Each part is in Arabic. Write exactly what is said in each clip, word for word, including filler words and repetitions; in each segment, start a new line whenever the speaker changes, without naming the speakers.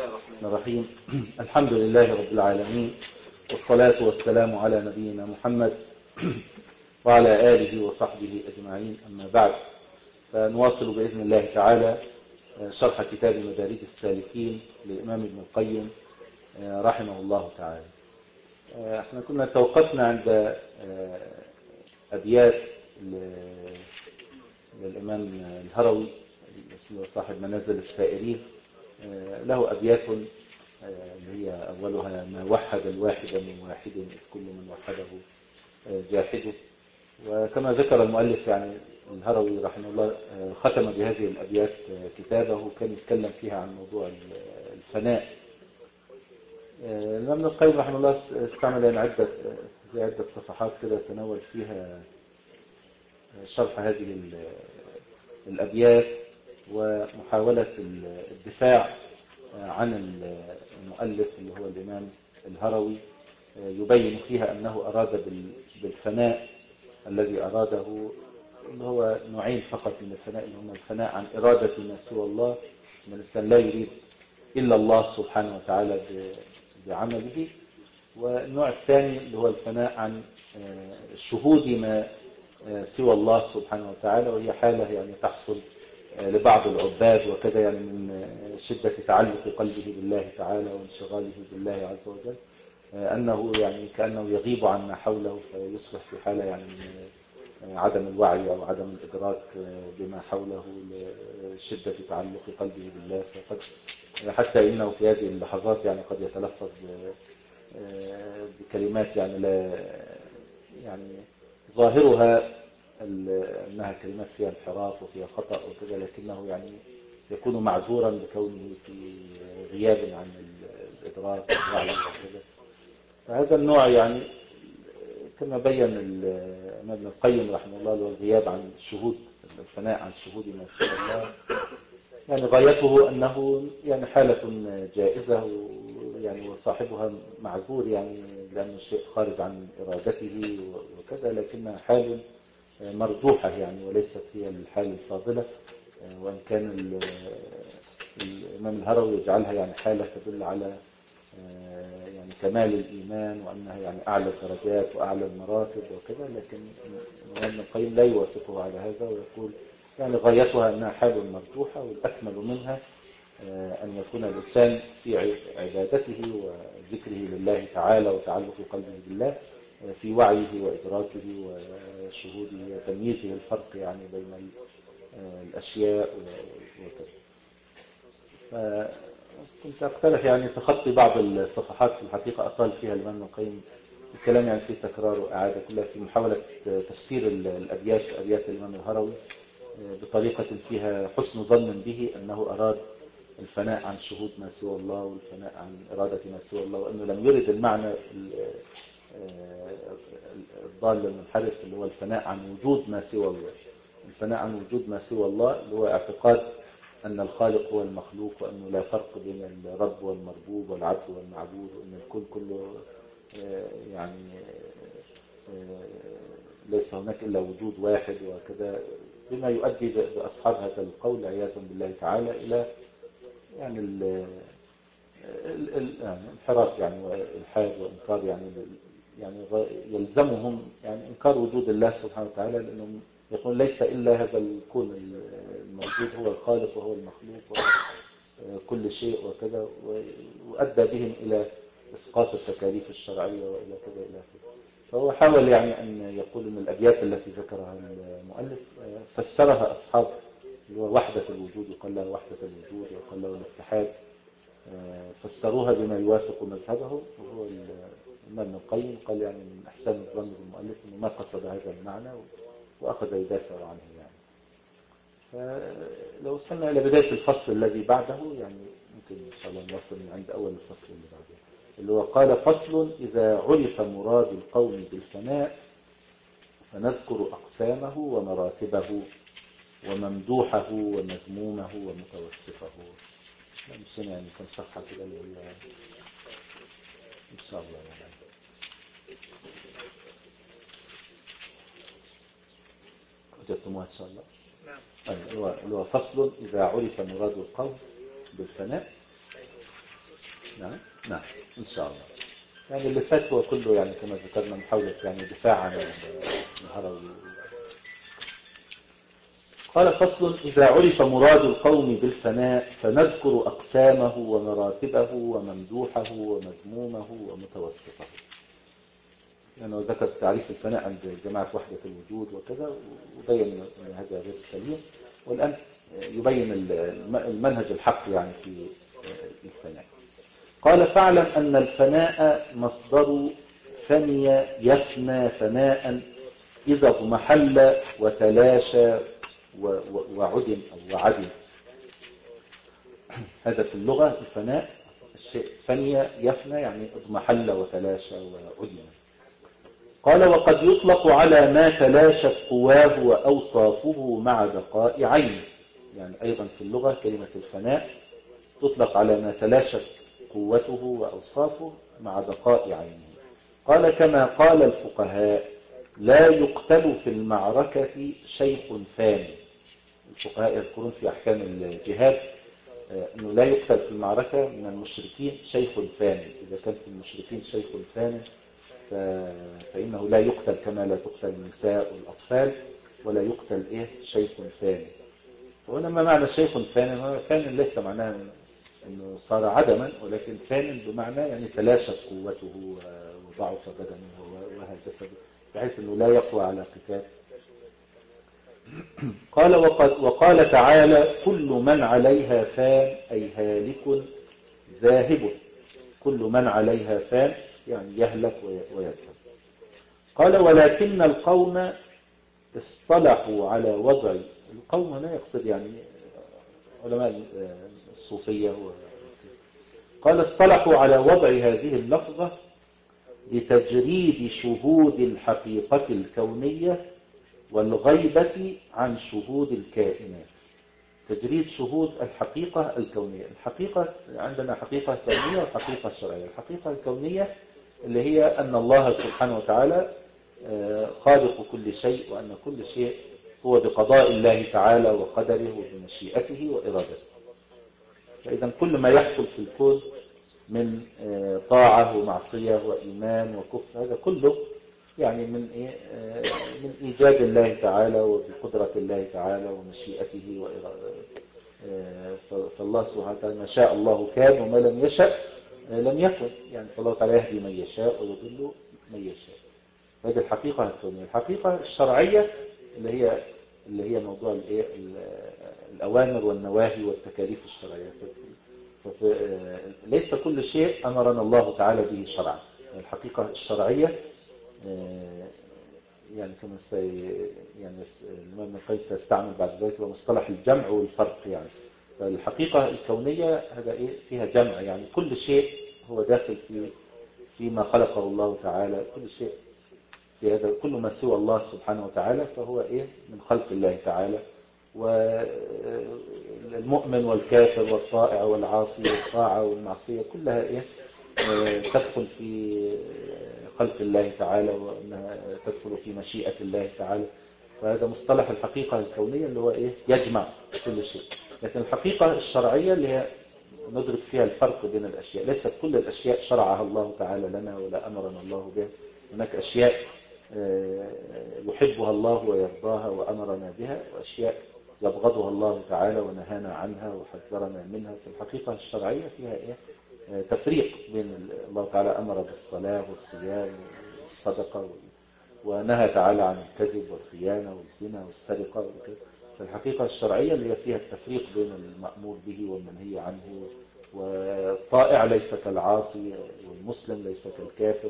الله الرحمن الرحيم. الحمد لله رب العالمين، والصلاة والسلام على نبينا محمد وعلى آله وصحبه أجمعين، أما بعد، فنواصل بإذن الله تعالى شرح كتاب مدارج السالكين للإمام ابن القيم رحمه الله تعالى. احنا كنا توقفنا عند أبيات للإمام الهروي صاحب منازل السائرين. له أبيات اللي هي أولها: ما وحد الواحد من واحد إذ كل من وحده جاحده. وكما ذكر المؤلف يعني الهروي رحمه الله ختم بهذه الأبيات كتابه، كان يتكلم فيها عن موضوع الفناء. الإمام ابن القيم رحمه الله استعمل يعني عدة زي عدة صفحات كده تناول فيها شرح هذه الأبيات ومحاولة الدفاع عن المؤلف اللي هو الإمام الهروي، يبين فيها أنه أراد بالفناء الذي أراده اللي هو نوعين فقط من الفناء، اللي هم الفناء عن إرادة ما سوى الله، من الإنسان لا يريد إلا الله سبحانه وتعالى بعمله، والنوع الثاني اللي هو الفناء عن شهود ما سوى الله سبحانه وتعالى، وهي حالة يعني تحصل لبعض العباد وكذا، يعني من شدة تعلق قلبه بالله تعالى وانشغاله بالله عز وجل، أنه يعني كأنه يغيب عن ما حوله فيصبح في حالة يعني من عدم الوعي أو عدم الإدراك بما حوله لشدة تعلق قلبه بالله. فقد حتى إنه في هذه اللحظات يعني قد يتلفظ بكلمات يعني لا يعني ظاهرها أنها كلمات فيها انحراف وفيها خطأ وكذا، لكنه يعني يكون معذورا بكونه في غياب عن الإدراك والوعي وكذا. فهذا النوع يعني كما بين الإمام ابن القيم رحمه الله له الغياب عن شهود الفناء عن شهود ما سوى الله، يعني غايته أنه يعني حالة جائزة يعني وصاحبها معذور يعني لأنه شيء خارج عن إرادته وكذا، لكنها حال مرجوحة يعني وليست هي الحال الفاضلة، وإن كان الإمام الهروي يجعلها يعني حالة تدل على يعني كمال الإيمان وأنها يعني أعلى الدرجات وأعلى المراتب وكذا، لكن الإمام ابن القيم لا يوافقه على هذا ويقول يعني غايتها أنها حال مرجوحة، والأكمل منها أن يكون الإنسان في عبادته وذكره لله تعالى وتعلق قلبه بالله في وعيه وإدراكه وشهوده وتمييزه الفرق يعني بين الأشياء وكذا. فكنت أقترح يعني تخطي بعض الصفحات في الحقيقة أطال فيها الإمام ابن القيم الكلام يعني في تكرار وإعادة كلها في محاولة تفسير الأبيات أبيات الإمام الهروي بطريقة فيها حسن ظن به أنه أراد الفناء عن شهود ما سوى الله والفناء عن إرادة ما سوى الله، وأنه لم يرد المعنى الضال المنحرف اللي هو الفناء عن وجود ما سوى الله. الفناء عن وجود ما سوى الله اللي هو اعتقاد أن الخالق هو المخلوق، وأنه لا فرق بين الرب والمربوب والعبد والمعبود، وأن الكل كله يعني ليس هناك إلا وجود واحد وكذا، بما يؤدي بأصحاب هذا القول عياذا بالله تعالى إلى يعني الانحراف يعني والحاد وإنكار يعني يعني يلزمهم يعني إنكار وجود الله سبحانه وتعالى، لأنهم يقول ليس إلا هذا الكون الموجود هو الخالق وهو المخلوق وكل شيء وكذا، وأدى بهم إلى إسقاط التكاليف الشرعية وإلى كذا إلى كذا. فهو حاول يعني أن يقول أن الأبيات التي ذكرها المؤلف فسرها أصحاب اللي هو وحدة الوجود، يقال لها وحدة الوجود ويقال له الاتحاد، فسروها بما يوافق مذهبهم. وهو الإمام ابن القيم قال يعني من أحسن الظن بالمؤلف أنه ما قصد هذا المعنى وأخذ يدافع عنه يعني. فلو وصلنا إلى بداية الفصل الذي بعده يعني ممكن إن شاء الله نوصل من عند أول الفصل اللي بعده، اللي هو قال: فصل: إذا عرف مراد القوم بالفناء فنذكر أقسامه ومراتبه وممدوحه ومذمومه ومتوصفه. مش يعني كم صفحة كده اللي هي إن شاء الله يعني وجدتموها إن شاء الله. نعم. اللي هو فصل: إذا عرف مراد القوم بالفناء نعم نعم إن شاء الله. يعني اللي فات هو كله يعني كما ذكرنا محاولة يعني دفاع عن الهروي. قال فصل: إذا عرف مراد القوم بالفناء فنذكر أقسامه ومراتبه وممدوحه ومذمومه ومتوسطه. يعني ذكر تعريف الفناء عند جماعة وحدة الوجود وكذا، وبين أن هذا غير سليم، والآن يبين المنهج الحق يعني في الفناء. قال: فاعلم أن الفناء مصدر فني يفنى فناء إذا اضمحل وتلاشى وعدم أو وعدم. هذا في اللغة الفناء، الشيء فني يفنى يعني اضمحل وتلاشى وعدم. قال: وقد يطلق على ما تلاشت قواه وأوصافه مع بقاء عينه. يعني أيضا في اللغة كلمة الفناء تطلق على ما تلاشت قوته وأوصافه مع بقاء عينه. قال: كما قال الفقهاء: لا يقتل في المعركة شيخ فاني. الفقهاء يذكرون في أحكام الجهاد أنه لا يقتل في المعركة من المشركين شيخ فاني. إذا كان في المشركين شيخ فاني فإنه لا يقتل كما لا تقتل النساء والأطفال، ولا يقتل إيه شيخ فاني. وهنا ما معنى شيخ فاني؟ فاني ليس معناه أنه صار عدما، ولكن فان بمعنى يعني تلاشت قوته وضعف بدنه وهكذا، بحيث أنه لا يقوى على قتال. قال: وقد وقال تعالى: كل من عليها فان أي هالك ذاهب. كل من عليها فان يعني يهلك ويذهب. قال: ولكن القوم اصطلحوا على وضع. القوم هنا يقصد يعني علماء الصوفية. قال: اصطلحوا على وضع هذه اللفظة لتجريد شهود الحقيقة الكونية والغيبة عن شهود الكائنات. تجريد شهود الحقيقة الكونية. الحقيقة عندنا حقيقة كونية وحقيقة شرعية. الحقيقة الكونية اللي هي أن الله سبحانه وتعالى خالق كل شيء، وأن كل شيء هو بقضاء الله تعالى وقدره وبمشيئته وإرادته. فإذا كل ما يحصل في الكون من طاعة ومعصية وإيمان وكفر، هذا كله يعني من إيه؟ من إيجاد الله تعالى وبقدرة الله تعالى ومشيئته وإرادته. فالله سبحانه وتعالى ما شاء الله كان، وما لم يشأ لم يكن. يعني فالله تعالى يهدي من يشاء ويضل من يشاء. هذه الحقيقة الكونية. الحقيقة الشرعية اللي هي اللي هي موضوع الايه الأوامر والنواهي والتكاليف الشرعية. ليس كل شيء أمرنا الله تعالى به شرعا. الحقيقة الشرعية يعني كما سي يعني الإمام ابن القيم سيستعمل بعد ذلك مصطلح الجمع والفرق. يعني فالحقيقة الكونية هذا إيه فيها جمع، يعني كل شيء هو داخل في فيما خلقه الله تعالى. كل شيء في هذا، كل ما سوى الله سبحانه وتعالى فهو إيه من خلق الله تعالى. والمؤمن والكافر والطائع والعاصي والطاعة والمعصية كلها إيه تدخل في خلق الله تعالى، وأنها تدخل في مشيئة الله تعالى. فهذا مصطلح الحقيقة الكونية اللي هو إيه يجمع كل شيء. لكن الحقيقة الشرعية اللي هي ندرك فيها الفرق بين الأشياء. ليست كل الأشياء شرعها الله تعالى لنا ولا أمرنا الله بها. هناك أشياء يحبها الله ويرضاها وأمرنا بها، وأشياء يبغضها الله تعالى ونهانا عنها وحذرنا منها. في الحقيقة الشرعية فيها إيه تفريق بين الله تعالى أمر بالصلاة والصيام والصدقة، ونهى تعالى عن الكذب والخيانة والزنا والسرقة. فالحقيقة الشرعية اللي هي فيها التفريق بين المأمور به والمنهي عنه، والطائع ليس كالعاصي والمسلم ليس كالكافر.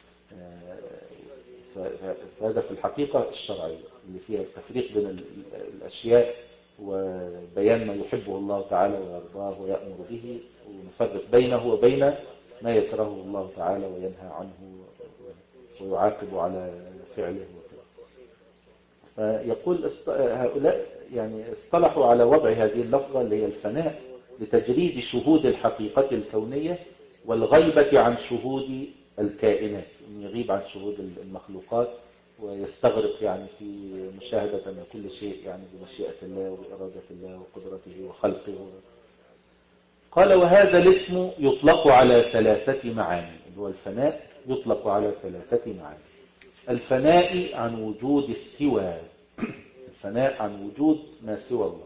فهذا في الحقيقة الشرعية اللي فيها التفريق بين الأشياء وبيان ما يحبه الله تعالى ويرضاه ويأمر به، ونفرق بينه وبين ما يكرهه الله تعالى وينهى عنه ويعاقب على فعله وكذا. فيقول هؤلاء يعني اصطلحوا على وضع هذه اللفظة اللي هي الفناء لتجريد شهود الحقيقة الكونية والغيبة عن شهود الكائنات، يغيب عن شهود المخلوقات ويستغرق يعني في مشاهدة أن كل شيء يعني بمشيئة الله وبإرادة الله وقدرته وخلقه. قال وهذا الاسم يطلق على ثلاثة معاني، اللي هو الفناء يطلق على ثلاثة معاني. الفناء عن وجود السوى، الفناء عن وجود ما سوى الله،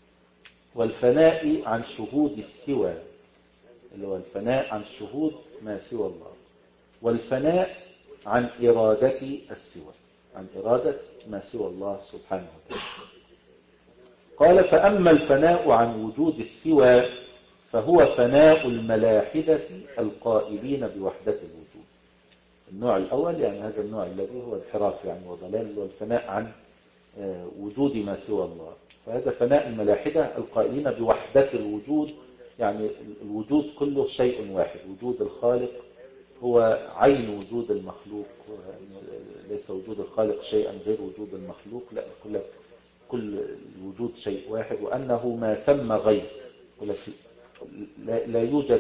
والفناء عن شهود السوى اللي هو الفناء عن شهود ما سوى الله، والفناء عن إرادة السوى، عن إرادة ما سوى الله سبحانه وتعالى. قال فأما الفناء عن وجود السوى فهو فناء الملاحدة القائلين بوحدة الوجود. النوع الأول يعني هذا النوع الذي هو انحراف يعني وضلال، هو الفناء عن وجود ما سوى الله، فهذا فناء الملاحدة القائلين بوحدة الوجود، يعني الوجود كله شيء واحد، وجود الخالق هو عين وجود المخلوق، ليس وجود الخالق شيئا غير وجود المخلوق، لا كل كل الوجود شيء واحد، وأنه ما ثم غير، لا, لا يوجد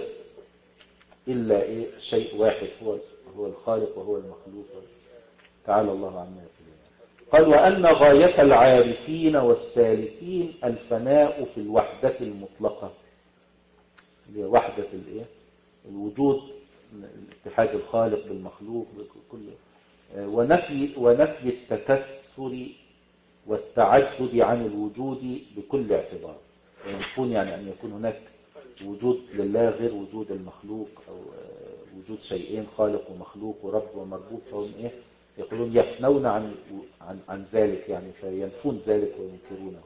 إلا إيه شيء واحد هو هو الخالق وهو المخلوق، تعالى الله عما يقولون. قال وأن غاية العارفين والسالكين الفناء في الوحدة المطلقة، اللي هي وحدة الايه الوجود، اتحاد الخالق بالمخلوق بكل، ونفي ونفي التكثر والتعدد عن الوجود بكل اعتبار، ويكون يعني أن يكون هناك وجود لله غير وجود المخلوق، أو وجود شيئين خالق ومخلوق ورب ومربوب، فهم إيه يقولون يفنون عن عن عن ذلك، يعني فينفون ذلك وينكرونه.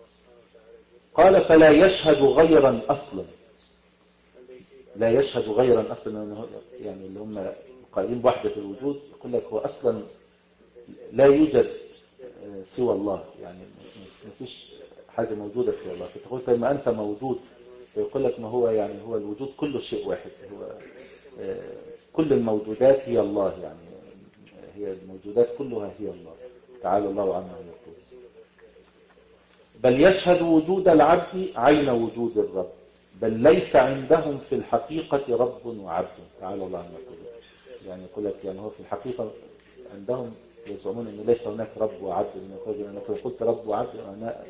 قال فلا يشهد غيرا أصلا، لا يشهد غيرا أصلا، يعني اللي هم قائلين بوحدة الوجود يقول لك هو أصلا لا يوجد سوى الله، يعني ما فيش حاجة موجودة سوى الله، فتقول فإما أنت موجود فيقول لك ما هو يعني هو الوجود كله شيء واحد، هو كل الموجودات هي الله، يعني هي الموجودات كلها هي الله، تعالى الله عما يقول. بل يشهد وجود العبد عين وجود الرب، بل ليس عندهم في الحقيقة رب وعبد، تعالى الله عما يقول. يعني يقول لك يعني هو في الحقيقة عندهم يزعمون أن ليس هناك رب وعبد، أنك لو قلت رب وعبد أنا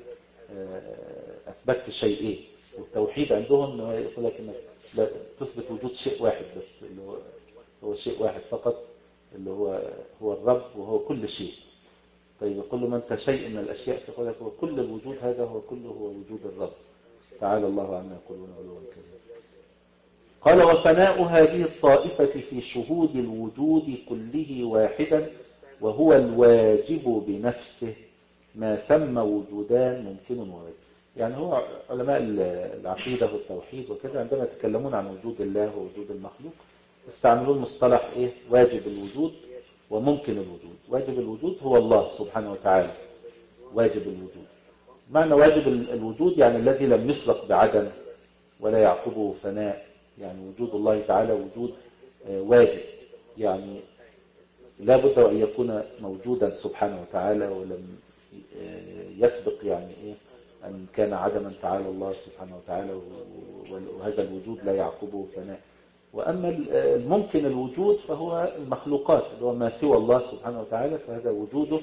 أثبتت شيئين، والتوحيد عندهم يقول لك أنك تثبت وجود شيء واحد بس، اللي هو هو شيء واحد فقط، اللي هو هو الرب وهو كل شيء. طيب يقول له ما أنت شيء من الأشياء، فيقول لك هو كل الوجود هذا هو كله هو وجود الرب، تعالى الله عما يقولون علوا كذا. قال وفناء هذه الطائفة في شهود الوجود كله واحدا، وهو الواجب بنفسه ما ثم وجودان ممكن وواجب. يعني هو علماء العقيدة والتوحيد وكذا عندما يتكلمون عن وجود الله ووجود المخلوق استعملون مصطلح ايه واجب الوجود وممكن الوجود. واجب الوجود هو الله سبحانه وتعالى، واجب الوجود معنى واجب الوجود يعني الذي لم يسبق بعدم ولا يعقبه فناء، يعني وجود الله تعالى وجود واجب، يعني لا بد أن يكون موجودا سبحانه وتعالى ولم يسبق يعني إيه أن كان عدما، تعالى الله سبحانه وتعالى، وهذا الوجود لا يعقبه فناء. وأما الممكن الوجود فهو المخلوقات اللي هو ما سوى الله سبحانه وتعالى، فهذا وجوده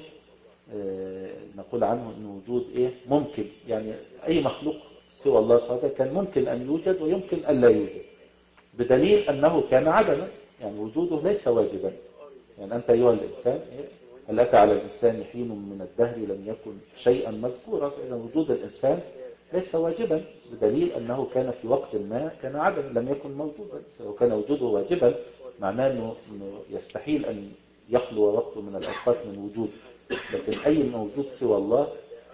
نقول عنه أنه وجود إيه ممكن، يعني أي مخلوق سوى الله سبحانه وتعالى كان ممكن أن يوجد ويمكن أن لا يوجد، بدليل أنه كان عدما، يعني وجوده ليس واجبا. يعني أنت أيها الإنسان هل أتى على الإنسان حين من الدهر لم يكن شيئا مذكورا، فإذا وجود الإنسان ليس واجبا، بدليل أنه كان في وقت ما كان عدم لم يكن موجودا. لو كان وجوده واجبا معناه أنه يستحيل أن يخلو وقت من الأوقات من وجود، لكن أي موجود سوى الله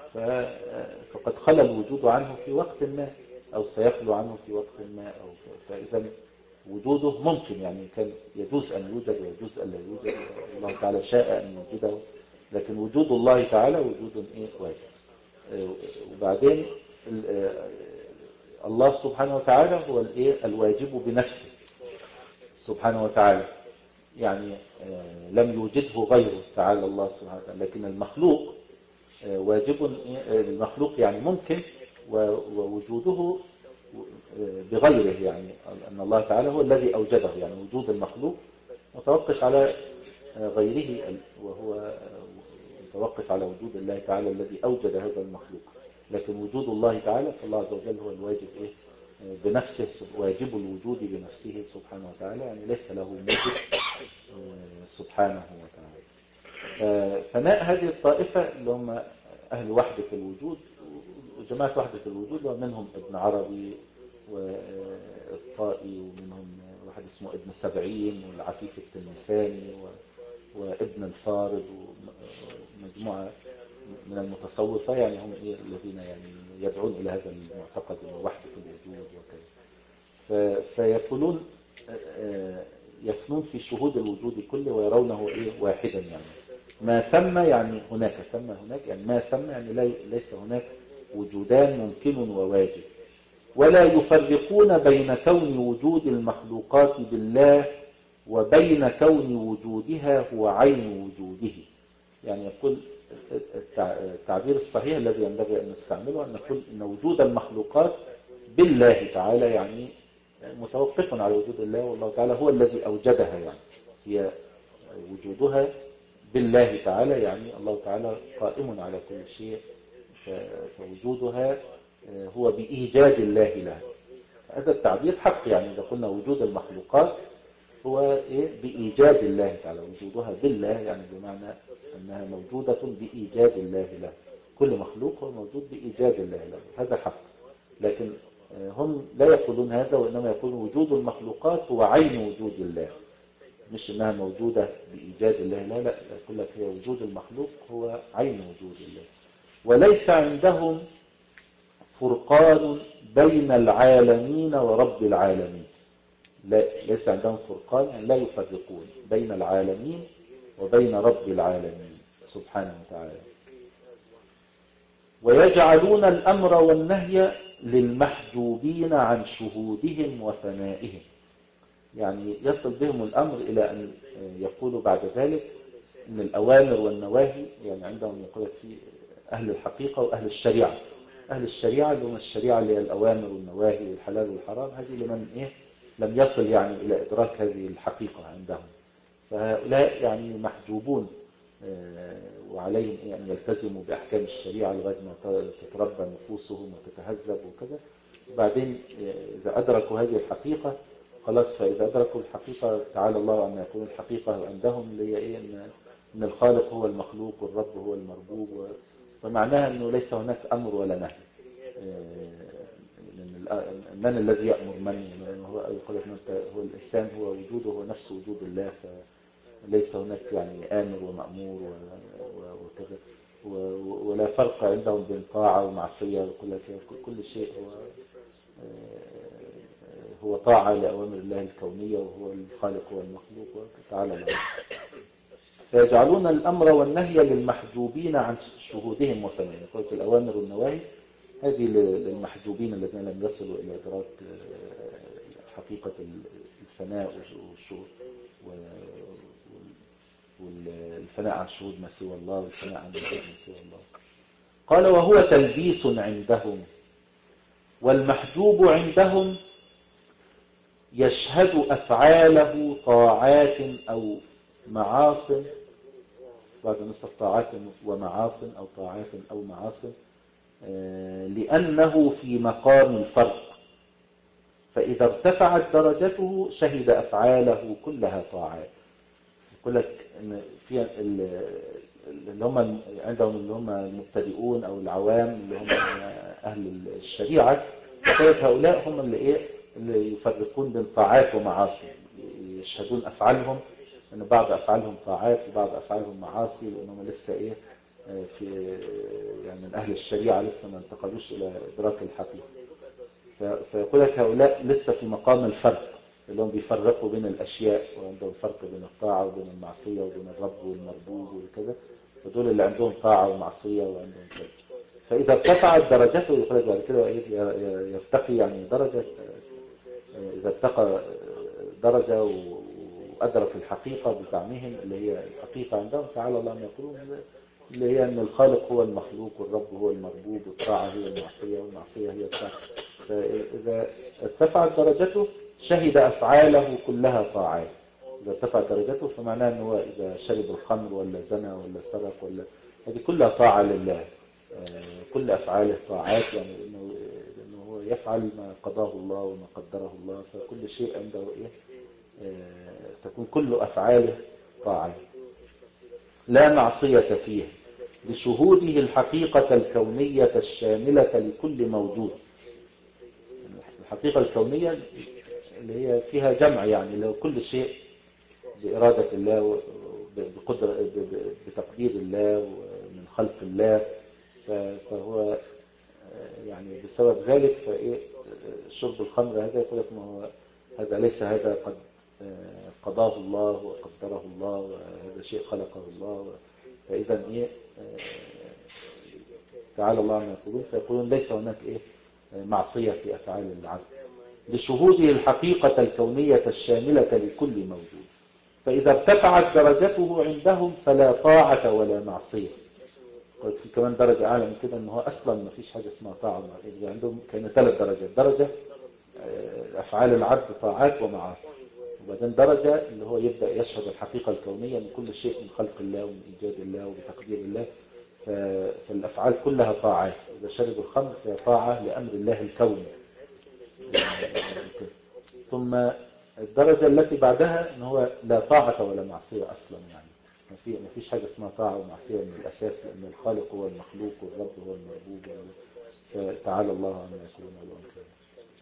فقد خلى الوجود عنه في وقت ما أو سيخلو عنه في وقت ما، أو فإذا وجوده ممكن، يعني كان يجوز أن يوجد ويجوز أن لا يوجد، الله تعالى شاء أن يوجده، لكن وجود الله تعالى وجود إيه واجب. وبعدين الله سبحانه وتعالى هو الإيه الواجب بنفسه سبحانه وتعالى، يعني لم يوجده غيره تعالى الله سبحانه وتعالى، لكن المخلوق واجب، المخلوق يعني ممكن ووجوده بغيره، يعني أن الله تعالى هو الذي أوجده، يعني وجود المخلوق متوقف على غيره وهو متوقف على وجود الله تعالى الذي أوجد هذا المخلوق، لكن وجود الله تعالى فالله عز وجل هو الواجب إيه بنفسه، واجب الوجود بنفسه سبحانه وتعالى، يعني ليس له موجب سبحانه وتعالى. فناء هذه الطائفة اللي هم أهل وحدة الوجود وجماعة وحدة الوجود، ومنهم ابن عربي والطائي، ومنهم واحد اسمه ابن سبعين والعفيف التلمساني وابن الفارض ومجموعة من المتصوفة، يعني هم إيه الذين يعني يدعون إلى هذا المعتقد ووحدة الوجود وكذا. فيقولون يفنون في شهود الوجود كله ويرونه إيه واحدا، يعني ما ثم يعني هناك، ثم هناك يعني ما ثم يعني ليس هناك وجودان ممكن وواجب، ولا يفرقون بين كون وجود المخلوقات بالله وبين كون وجودها هو عين وجوده. يعني يقول التعبير الصحيح الذي ينبغي أن نستعمله أن نقول أن وجود المخلوقات بالله تعالى يعني متوقف على وجود الله، والله تعالى هو الذي أوجدها، يعني هي وجودها بالله تعالى، يعني الله تعالى قائم على كل شيء، فوجودها هو بإيجاد الله لها. هذا التعبير حق، يعني إذا قلنا وجود المخلوقات هو إيه بإيجاد الله تعالى، وجودها بالله يعني بمعنى أنها موجودة بإيجاد الله لها، كل مخلوق هو موجود بإيجاد الله له، هذا حق. لكن هم لا يقولون هذا، وإنما يقولون وجود المخلوقات هو عين وجود الله، مش إنها موجودة بإيجاد الله، لا لا، يقول لك هي وجود المخلوق هو عين وجود الله. وليس عندهم فرقان بين العالمين ورب العالمين، لا ليس عندهم فرقان، يعني لا يفرقون بين العالمين وبين رب العالمين سبحانه وتعالى. ويجعلون الأمر والنهي للمحجوبين عن شهودهم وفنائهم، يعني يصل بهم الأمر إلى أن يقولوا بعد ذلك أن الأوامر والنواهي، يعني عندهم يقول في أهل الحقيقة وأهل الشريعة. أهل الشريعة اللي هم الشريعة اللي هي الأوامر والنواهي والحلال والحرام، هذه لمن إيه لم يصل يعني إلى إدراك هذه الحقيقة عندهم، فهؤلاء يعني محجوبون وعليهم أن يلتزموا بأحكام الشريعة لغاية ما تتربى نفوسهم وتتهذب وكذا. وبعدين إذا أدركوا هذه الحقيقة خلاص، فإذا أدركوا الحقيقة تعالى الله أن يكون الحقيقة عندهم اللي هي إيه أن الخالق هو المخلوق والرب هو المربوب، فمعناها أنه ليس هناك أمر ولا نهي. من الذي يأمر من؟ هو يقول هو الإنسان هو وجوده هو نفس وجود الله، فليس هناك يعني آمر ومأمور وكذا، ولا فرق عندهم بين طاعة ومعصية، كل شيء هو هو طاعة لأوامر الله الكونية، وهو الخالق هو المخلوق وتعالى الله. فيجعلون الأمر والنهي للمحجوبين عن شهودهم وفنائهم، قلت الأوامر والنواهي هذه للمحجوبين الذين لم يصلوا إلى إدراك حقيقة الفناء والفناء عن شهود ما سوى الله والفناء عن وجود ما سوى الله. قال وهو تلبيس عندهم، والمحجوب عندهم يشهد أفعاله طاعات أو معاصٍ، بعد نصف طاعات ومعاصٍ أو طاعات أو معاصٍ، لأنه في مقام الفرق، فإذا ارتفعت درجته شهد أفعاله كلها طاعات. يقول لك إن في اللي هم عندهم اللي هم المبتدئون أو العوام اللي هم أهل الشريعة، هؤلاء هم اللي إيه اللي يفرقون بين طاعات ومعاصي، يشهدون أفعالهم أن بعض أفعالهم طاعات وبعض أفعالهم معاصي، لأنهم لسه إيه في يعني من أهل الشريعة لسه ما انتقلوش إلى إدراك الحقيقة. فيقول لك هؤلاء لسه في مقام الفرق، اللي هم بيفرقوا بين الأشياء، وعندهم فرق بين الطاعة وبين المعصية وبين الرب والمربوب وكذا، ودول اللي عندهم طاعة ومعصية وعندهم كذا. فإذا ارتفعت درجته يقول لك بعد كده يرتقي يعني درجة، إذا ارتقى درجة وأدرك الحقيقة بزعمهم اللي هي الحقيقة عندهم تعالى الله ما يقولون، اللي هي أن الخالق هو المخلوق والرب هو المربوب والطاعة هي المعصية والمعصية هي الطاعة. فإذا ارتفعت درجته شهد أفعاله كلها طاعات. إذا ارتفعت درجته فمعناه أنه إذا شرب الخمر ولا زنا ولا سرق ولا هذه كلها طاعة لله، كل أفعاله طاعات، يعني إنه, إنه هو يفعل ما قضاه الله وما قدره الله، فكل شيء عنده إيه تكون كل أفعاله طاعة لا معصية فيها، لشهوده الحقيقة الكونية الشاملة لكل موجود. الحقيقة الكونية اللي هي فيها جمع، يعني لو كل شيء بإرادة الله بقدر بتقدير الله ومن خلق الله، فهو يعني بسبب ذلك فإيه شرب الخمر هذا يقول لك ما هو هذا ليس هذا قد قضاه الله وقدره الله وهذا شيء خلقه الله، فإذا إيه تعالى الله عما يقولون، فيقولون ليس هناك إيه معصية في أفعال العبد لشهوده الحقيقة الكونية الشاملة لكل موجود. فإذا ارتفعت درجته عندهم فلا طاعة ولا معصية. في كمان درجة أعلى من كده، أنه أصلا ما فيش حاجة اسمها طاعة. عندهم كان ثلاث درجات: درجة أفعال العبد طاعات ومعاصي، وبعدين درجة اللي هو يبدأ يشهد الحقيقة الكونية من كل شيء من خلق الله ومن إيجاد الله وبتقدير الله، فالأفعال كلها طاعات. إذا شرب الخمر فهي طاعة لأمر الله الكوني. ثم الدرجة التي بعدها ان هو لا طاعة ولا معصية اصلا، يعني ما فيش حاجة اسمها طاعة ومعصية من الاساس، لان الخالق هو المخلوق والرب هو المربوب، فتعالى الله عما يقولون علوا كبيرا.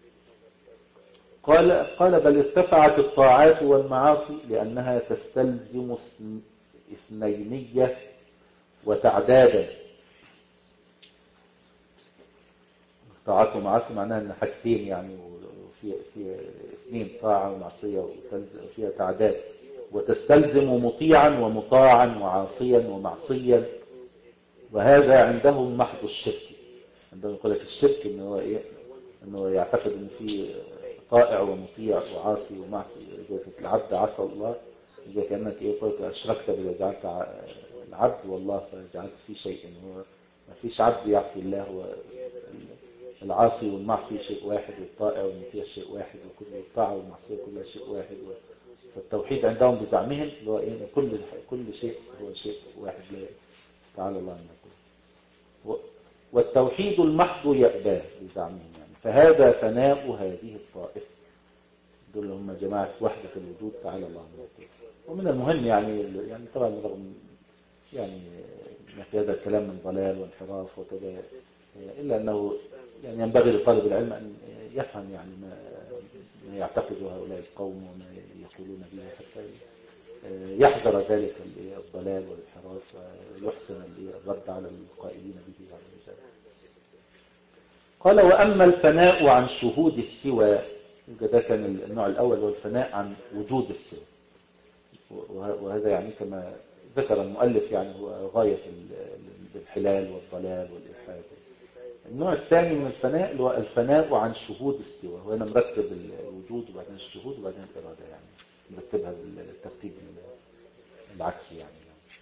قال قال بل ارتفعت الطاعات والمعاصي لانها تستلزم اثنينية وتعدادا. طاعات ومعاصي معناها ان حاجتين، يعني في في اثنين، طاعة ومعصية وفيها تعداد، وتستلزم مطيعا ومطاعا وعاصيا ومعصيا، وهذا عندهم محض الشرك. عندهم يقول لك الشرك انه هو ايه، انه يعتقد ان في طائع ومطيع وعاصي ومعصي. اذا العبد عصى الله، اذا كانك ايه يقول لك اشركت بما جعلت العبد والله فجعلت في شيء، انه ما فيش عبد يعصي الله، هو العاصي والمعصي شيء واحد، والطائع والمطيع شيء واحد، وكل الطاعة والمعصية كلها شيء واحد. فالتوحيد عندهم بزعمهم اللي هو ايه كل كل شيء هو شيء واحد، لا تعالى الله عما يقولون. والتوحيد المحض يأباه بزعمهم، يعني فهذا فناء هذه الطائفة. دول هم جماعة وحدة الوجود تعالى الله عما يقولون. ومن المهم يعني يعني طبعا رغم يعني ما في هذا الكلام من ضلال وانحراف وكذا، إلا أنه يعني ينبغي لطالب العلم أن يفهم يعني ما, ما يعتقده هؤلاء القوم وما يقولون به، حتى يحذر ذلك الضلال والانحراف ويحسن الرد على القائلين به. يعني قال وأما الفناء عن شهود السوى، ده كان النوع الأول، والفناء عن وجود السوى، وهذا يعني كما ذكر المؤلف يعني هو غاية الحلال والضلال والإلحاد. النوع الثاني من الفناء اللي هو الفناء عن شهود السوى، وهنا مرتب الوجود وبعدين الشهود وبعدين الإرادة، يعني مرتبها بالترتيب العكسي يعني.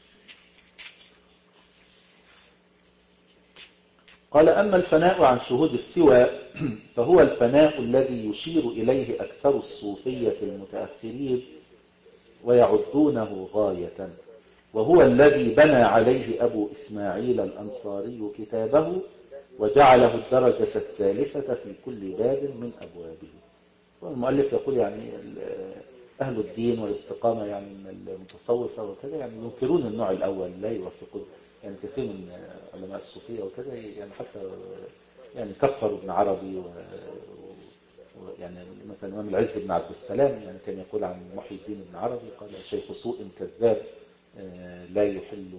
قال أما الفناء عن شهود السوى فهو الفناء الذي يشير إليه أكثر الصوفية المتأخرين ويعدونه غاية، وهو الذي بنى عليه أبو إسماعيل الأنصاري كتابه وجعله الدرجة الثالثة في كل باب من أبوابه. والمؤلف يقول يعني أهل الدين والاستقامة يعني من المتصوفة وكذا يعني ينكرون النوع الأول، لا يوافقون. يعني كثير من علماء الصوفية وكذا يعني حتى يعني كفروا ابن عربي، ويعني مثلا الإمام العز بن عبد السلام يعني كان يقول عن محي الدين بن عربي قال شيخ سوء كذاب لا يحل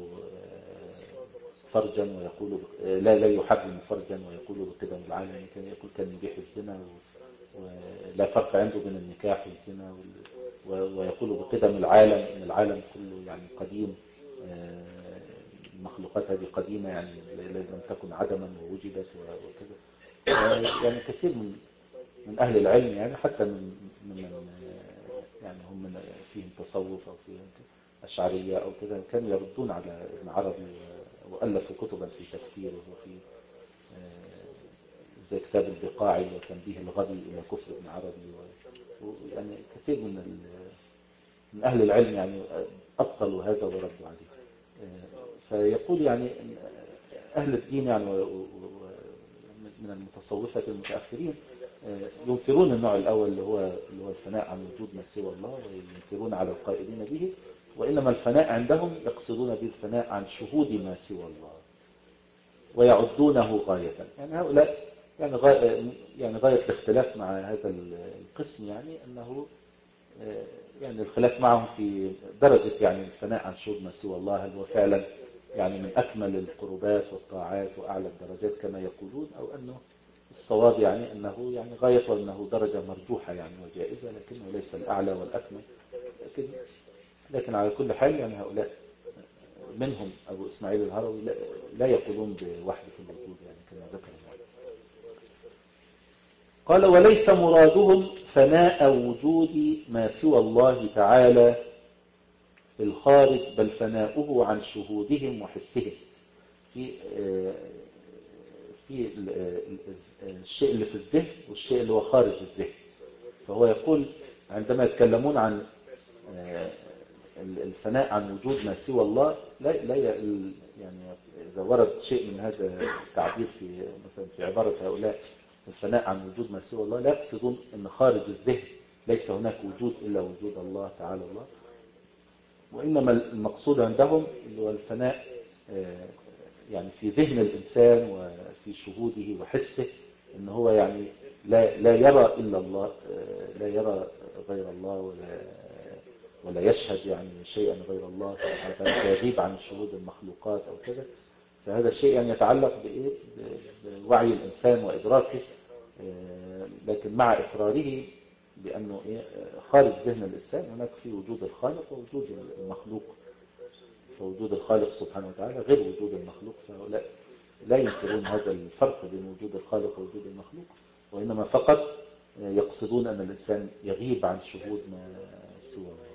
فرجا ويقول لا لا يحرم فرجا ويقول بقدم العالم. يعني كان يقول كان يبيح الزنا ولا فرق عنده بين النكاح والزنا، ويقول بقدم العالم ان العالم كله يعني قديم، المخلوقات هذه قديمة يعني لم تكن عدما ووجدت وكذا. يعني كثير من من أهل العلم يعني حتى من من يعني هم من فيهم تصوف أو فيهم أشعرية أو كذا كانوا يردون على ابن عربي، وألفوا كتبا في تفسيره وفي زي كتاب البقاعي وتنبيه الغبي إلى كفر ابن عربي، ويعني كثير من من أهل العلم يعني أبطلوا هذا وردوا عليه. فيقول يعني أهل الدين يعني من المتصوفة المتأخرين ينكرون النوع الأول اللي هو اللي هو الفناء عن وجود ما سوى الله، وينكرون على القائلين به، وإنما الفناء عندهم يقصدون به الفناء عن شهود ما سوى الله ويعدونه غاية. يعني هؤلاء يعني غاية يعني غاية الاختلاف مع هذا القسم، يعني أنه يعني الخلاف معهم في درجة يعني الفناء عن شهود ما سوى الله، هل هو فعلا يعني من أكمل القربات والطاعات وأعلى الدرجات كما يقولون، أو أنه الصواب يعني أنه يعني غاية وأنه درجة مرجوحة يعني وجائزة، لكنه ليس الأعلى والأكمل. لكن لكن على كل حال يعني هؤلاء منهم أبو إسماعيل الهروي لا يقولون بوحدة الوجود يعني كما ذكر الله. قال وليس مرادهم فناء وجود ما سوى الله تعالى في الخارج، بل فناؤه عن شهودهم وحسهم في في الشيء اللي في الذهن والشيء اللي هو خارج الذهن. فهو يقول عندما يتكلمون عن الفناء عن وجود ما سوى الله، لا لا يعني إذا ورد شيء من هذا التعبير في مثلا في عبارة هؤلاء الفناء عن وجود ما سوى الله، لا يقصدون أن خارج الذهن ليس هناك وجود إلا وجود الله تعالى الله، وإنما المقصود عندهم اللي هو الفناء يعني في ذهن الإنسان وفي شهوده وحسه، إن هو يعني لا لا يرى إلا الله، لا يرى غير الله، ولا ولا يشهد يعني شيئا غير الله، يغيب عن شهود المخلوقات أو كذا. فهذا الشيء يعني يتعلق بإيه؟ بوعي الإنسان وإدراكه، لكن مع إقراره بأنه إيه؟ خارج ذهن الإنسان هناك في وجود الخالق ووجود المخلوق، فوجود الخالق سبحانه وتعالى غير وجود المخلوق، فهؤلاء لا ينكرون هذا الفرق بين وجود الخالق ووجود المخلوق، وإنما فقط يقصدون أن الإنسان يغيب عن شهود ما سوى الله.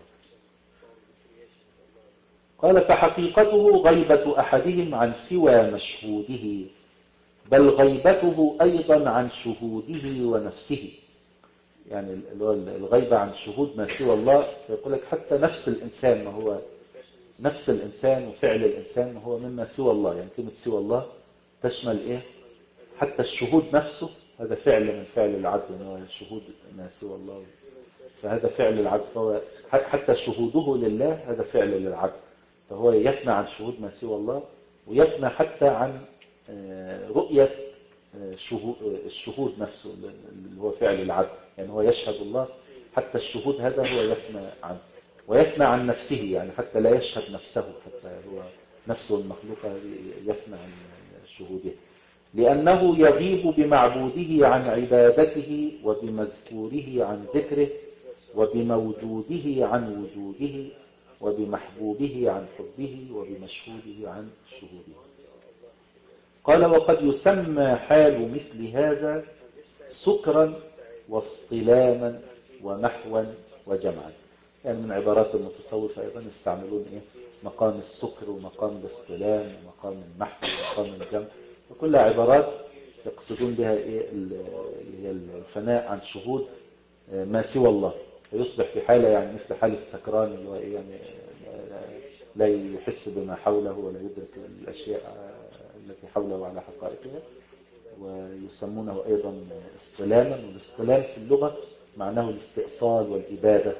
قال فحقيقته غيبة أحدهم عن سوى مشهوده، بل غيبته أيضا عن شهوده ونفسه. يعني الغيبة عن شهود ما سوى الله، فيقول لك حتى نفس الإنسان ما هو نفس الإنسان وفعل الإنسان ما هو مما سوى الله. يعني كلمة سوى الله تشمل إيه؟ حتى الشهود نفسه هذا فعل من فعل العبد، يعني هو شهود ما سوى الله، فهذا فعل العبد، فهو حتى شهوده لله هذا فعل للعبد، فهو يفنى عن شهود ما سوى الله، ويفنى حتى عن رؤية الشهود نفسه اللي هو فعل العبد. يعني هو يشهد الله، حتى الشهود هذا هو يفنى عنه، ويفنى عن نفسه، يعني حتى لا يشهد نفسه، حتى هو نفسه المخلوقة يفنى عن شهوده، لأنه يغيب بمعبوده عن عبادته، وبمذكوره عن ذكره، وبموجوده عن وجوده، وبمحبوبه عن حبه، وبمشهوده عن شهوده. قال وقد يسمى حال مثل هذا سكرا واصطلاما ومحوا وجمعا. يعني من عبارات المتصوفة أيضا يستعملون إيه؟ مقام السكر ومقام الاصطلام ومقام المحو ومقام الجمع، وكلها عبارات يقصدون بها إيه؟ اللي هي الفناء عن شهود ما سوى الله، فيصبح في حالة يعني مثل حالة السكران اللي هو إيه؟ يعني لا يحس بما حوله ولا يدرك الأشياء التي حوله على حقائقها. ويسمونه أيضا اصطلاما، والاصطلام في اللغة معناه الاستئصال والإبادة.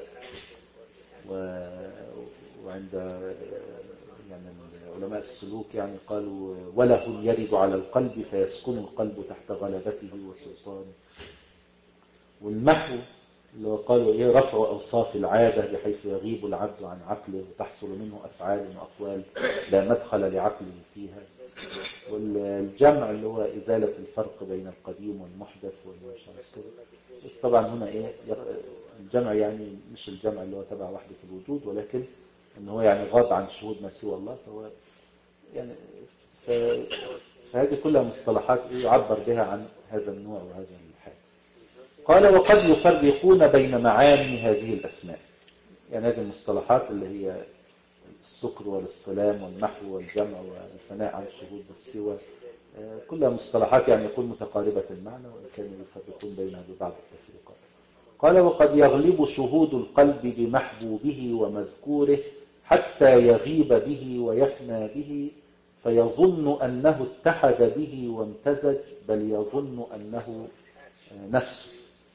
وعند يعني علماء السلوك يعني قالوا وله يرد على القلب فيسكن القلب تحت غلبته وسلطانه. والمحو اللي هو قالوا ايه؟ رفع اوصاف العاده بحيث يغيب العبد عن عقله وتحصل منه افعال واقوال لا مدخل لعقله فيها. والجمع اللي هو ازاله الفرق بين القديم والمحدث والمشاكل. بس طبعا هنا ايه؟ الجمع يعني مش الجمع اللي هو تبع وحده الوجود، ولكن ان هو يعني غاب عن شهود ما سوى الله، فهو يعني ف... فهذه كلها مصطلحات يعبر بها عن هذا النوع وهذا الحال. قال وقد يفرقون بين معاني هذه الأسماء. يعني هذه المصطلحات اللي هي السكر والاصطلام والنحو والجمع والفناء عن الشهود والسوى، كلها مصطلحات يعني يكون متقاربة المعنى، وإن كانوا يفرقون بينها ببعض التفريقات. قال وقد يغلب شهود القلب بمحبوبه ومذكوره حتى يغيب به ويفنى به، فيظن أنه اتحد به وامتزج، بل يظن أنه نفسه.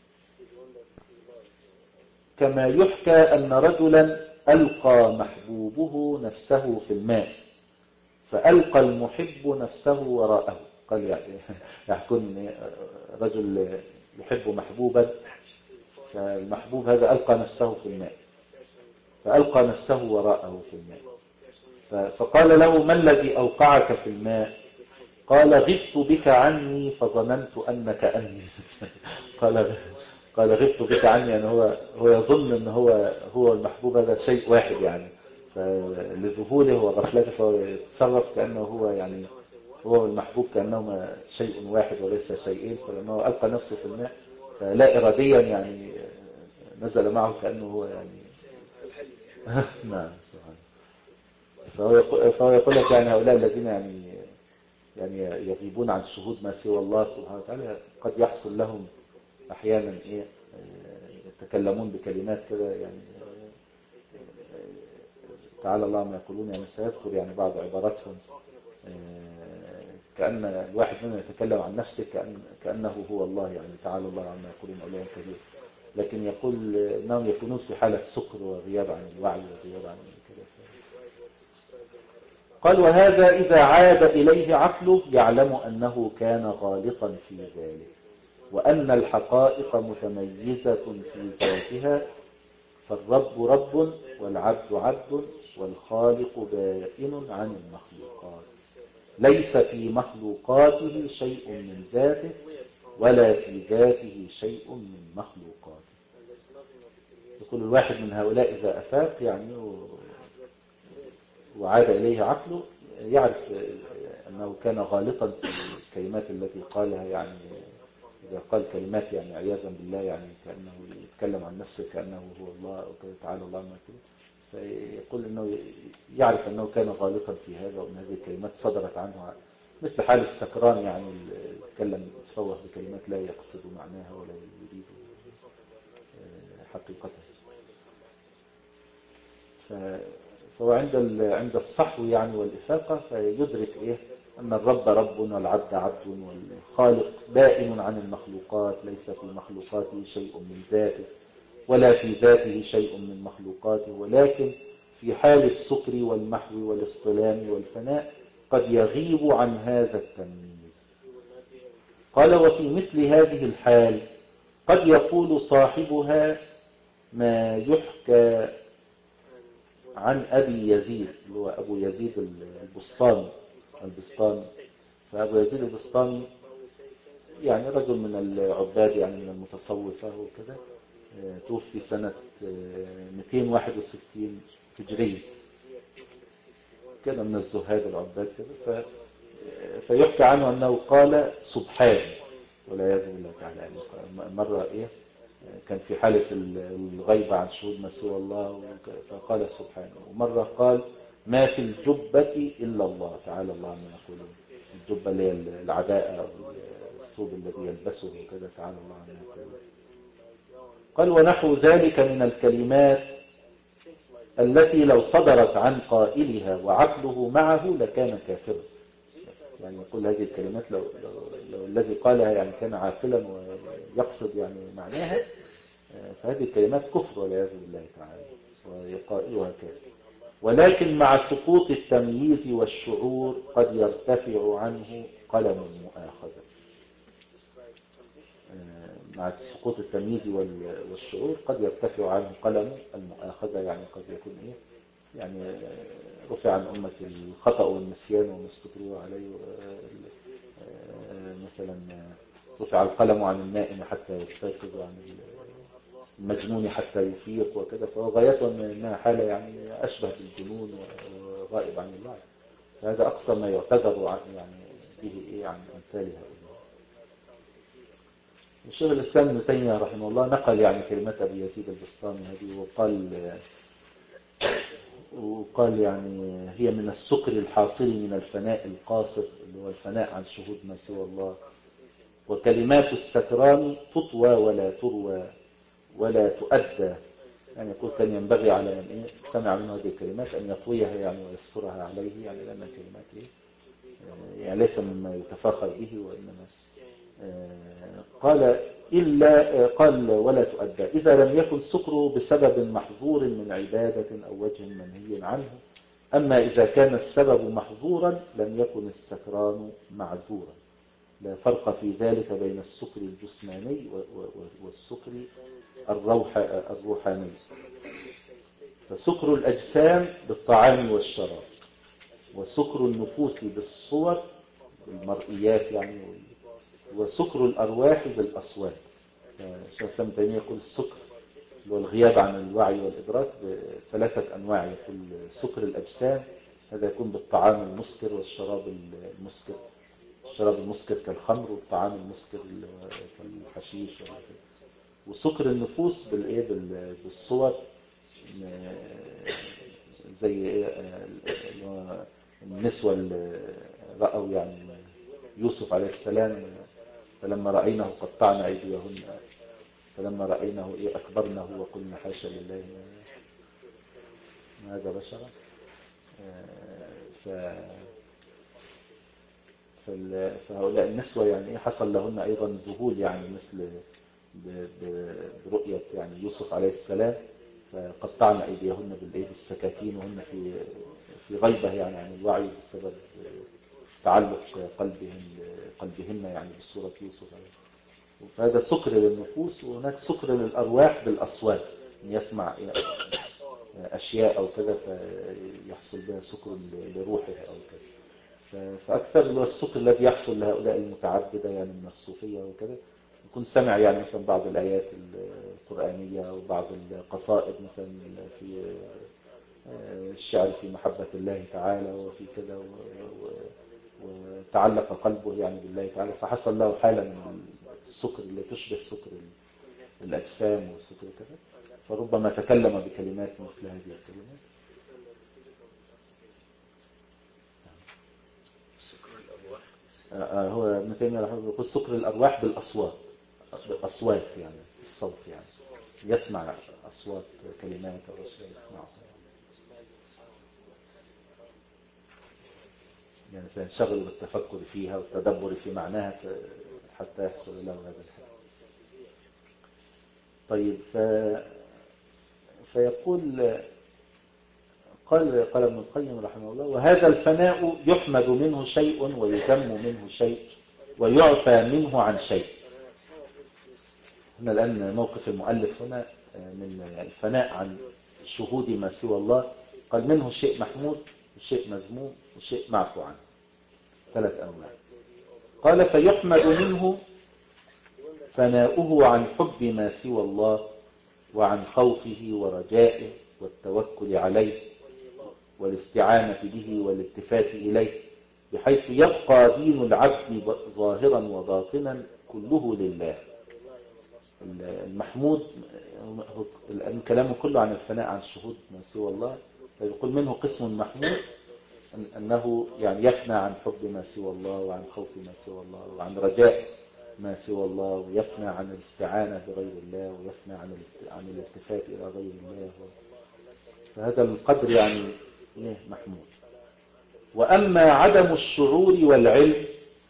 كما يحكى أن رجلا ألقى محبوبه نفسه في الماء فألقى المحب نفسه وراءه. قال يعني يحكون رجل يحب محبوبا، فالمحبوب هذا ألقى نفسه في الماء فألقى نفسه وراءه في الماء. فقال له: ما الذي أوقعك في الماء؟ قال: غبت بك عني فظننت أنك أني. قال قال غبت بك عني، يعني هو هو يظن ان هو هو المحبوب هذا شيء واحد، يعني فلذهوله وغفلته فهو يتصرف كأنه هو يعني هو المحبوب كأنهما شيء واحد وليس شيئين. فلما ألقى نفسه في الماء فلا إراديا يعني نزل معه كأنه هو يعني نعم. فهو يقول لك يعني هؤلاء الذين يعني يعني يغيبون عن شهود ما سوى الله سبحانه وتعالى قد يحصل لهم أحيانا إيه يتكلمون بكلمات كده، يعني تعالى الله ما يقولون. يعني سيذكر يعني بعض عباراتهم كأن الواحد منهم يتكلم عن نفسه كأن كأنه هو الله، يعني تعالى الله عما يقولون علوا كبير، لكن يقول أنهم يكونون في حالة سكر وغياب عن الوعي وغياب عن كده. قال: وهذا إذا عاد إليه عقله يعلم أنه كان غالطا في ذلك، وأن الحقائق متميزة في ذاتها، فالرب رب والعبد عبد والخالق بائن عن المخلوقات، ليس في مخلوقاته شيء من ذاته ولا في ذاته شيء من مخلوقاته. يقول الواحد من هؤلاء إذا أفاق يعني وعاد إليه عقله يعرف أنه كان غالطا في الكلمات التي قالها، يعني إذا قال كلمات يعني عياذا بالله يعني كأنه يتكلم عن نفسه كأنه هو الله أو كده تعالى الله ما كده، فيقول أنه يعرف أنه كان غالطا في هذا، وأن هذه الكلمات صدرت عنه مثل حال السكران، يعني يتكلم يتفوه بكلمات لا يقصد معناها ولا يريد حقيقتها. فهو عند عند الصحو يعني والإفاقة فيدرك إيه أن الرب رب والعبد عبد والخالق بائن عن المخلوقات، ليس في مخلوقاته شيء من ذاته ولا في ذاته شيء من مخلوقاته، ولكن في حال السكر والمحو والاصطلام والفناء قد يغيب عن هذا التمييز. قال: وفي مثل هذه الحال قد يقول صاحبها ما يحكى عن أبي يزيد اللي هو أبو يزيد البسطامي البسطامي فأبو يزيد البسطامي يعني رجل من العباد، يعني من المتصوفة وكذا، توفي سنة مئتين وواحد وستين هجرية كده، من الزهاد العباد كده. فيحكى عنه أنه قال سبحان والعياذ بالله تعالى. يعني مرة إيه كان في حالة الغيبة عن شهود ما سوى الله فقال سبحانه، ومرة قال ما في الجبة إلا الله تعالى الله عما يقولون. الجبة اللي هي العباءة الثوب الذي يلبسه وكذا تعالى الله عما يقولون. قال: ونحو ذلك من الكلمات التي لو صدرت عن قائلها وعقله معه لكان كافرا. يعني يقول هذه الكلمات لو, لو, لو الذي قالها يعني كان عاقلا ويقصد يعني معناها، فهذه الكلمات كفر والعياذ بالله تعالى ويقائلها كافر. ولكن مع سقوط التمييز والشعور قد يرتفع عنه قلم المؤاخذة. مع سقوط التمييز والشعور قد يرتفع عنه قلم المؤاخذة، يعني قد يكون إيه يعني رفع عن أمة الخطأ والنسيان وما استكروا عليه. مثلا رفع القلم عن النائم حتى يستيقظ وعن المجنون حتى يفيق وكذا، فهو غاية أنها حالة يعني أشبه بالجنون وغائب عن الله. فهذا أقصى ما يعتذر عن يعني به إيه عن أمثال هؤلاء. الشيخ الإسلام ابن تيمية رحمه الله نقل يعني كلمات أبي يزيد البسطامي هذه، وقال وقال يعني هي من السكر الحاصل من الفناء القاصر اللي هو الفناء عن شهود ما سوى الله. وكلمات السكران تطوى ولا تروى ولا تؤدى. يعني يقول كان ينبغي على من إيه سمع منه هذه الكلمات أن يطويها يعني ويسترها عليه، يعني لأن كلمات إيه يعني ليس مما يتفاخر به، وإنما قال إلا قال ولا تؤدى إذا لم يكن سكره بسبب محظور من عبادة أو وجه منهي عنه. أما إذا كان السبب محظورا لم يكن السكران معذورا. لا فرق في ذلك بين السكر الجسماني والسكر الروح الروحاني. فسكر الأجسام بالطعام والشراب، وسكر النفوس بالصور بالمرئيات يعني، وسكر الأرواح بالأصوات. شيخ ابن تيمية يقول السكر اللي هو الغياب عن الوعي والإدراك بثلاثة أنواع. يقول سكر الأجسام هذا يكون بالطعام المسكر والشراب المسكر، الشراب المسكر كالخمر، والطعام المسكر كالحشيش. وسكر النفوس بالإيه بالصور، زي النسوة اللي رأوا يعني يوسف عليه السلام فلما رأيناه قطعنا أيديهن، فلما رأيناه إيه أكبرنه وقلنا حاشا لله ما هذا بشرا. ف... فهؤلاء النسوة يعني إيه حصل لهن أيضا ذهول يعني مثل ب... برؤية يعني يوسف عليه السلام، فقطعنا أيديهن بالإيه بالسكاكين وهن في في غيبة يعني عن الوعي بسبب تعلق قلبهن قلبهن يعني بصورة يوسف. فهذا سكر للنفوس. وهناك سكر للأرواح بالأصوات، يسمع أشياء أو كذا فيحصل بها سكر لروحه أو كذا. فأكثر اللي هو السكر الذي يحصل لهؤلاء المتعبدة يعني من الصوفية وكذا، يكون سمع يعني مثلا بعض الآيات القرآنية وبعض القصائد مثلا في الشعر في محبة الله تعالى وفي كذا، وتعلق قلبه يعني بالله تعالى، فحصل له حالة من السكر اللي تشبه سكر الأجسام والسكر كذا، فربما تكلم بكلمات مثل هذه الكلمات.
سكر الأرواح
هو ابن تيمية رحمه الله يقول سكر الأرواح بالأصوات، بالأصوات يعني الصوت يعني يسمع أصوات كلمات أو أشياء يسمعها يعني فينشغل بالتفكر فيها والتدبر في معناها حتى يحصل له هذا الحال. طيب ف... فيقول قال قال ابن القيم رحمه الله وهذا الفناء يحمد منه شيء ويذم منه شيء ويعفى منه عن شيء. هنا الآن موقف المؤلف هنا من الفناء عن شهود ما سوى الله، قال منه شيء محمود وشيء مذموم وشيء معفو عنه، ثلاث أنواع. قال فيحمد منه فناؤه عن حب ما سوى الله وعن خوفه ورجائه والتوكل عليه والاستعانة به والالتفات إليه، بحيث يبقى دين العبد ظاهرا وباطنا كله لله. المحمود الكلام كله عن الفناء عن شهود ما سوى الله، فيقول منه قسم محمود أنه يعني يفنى عن حب ما سوى الله وعن خوف ما سوى الله وعن رجاء ما سوى الله، ويفنى عن الاستعانة بغير الله، ويفنى عن عن الالتفات إلى غير الله. فهذا القدر يعني إيه محمود. وأما عدم الشعور والعلم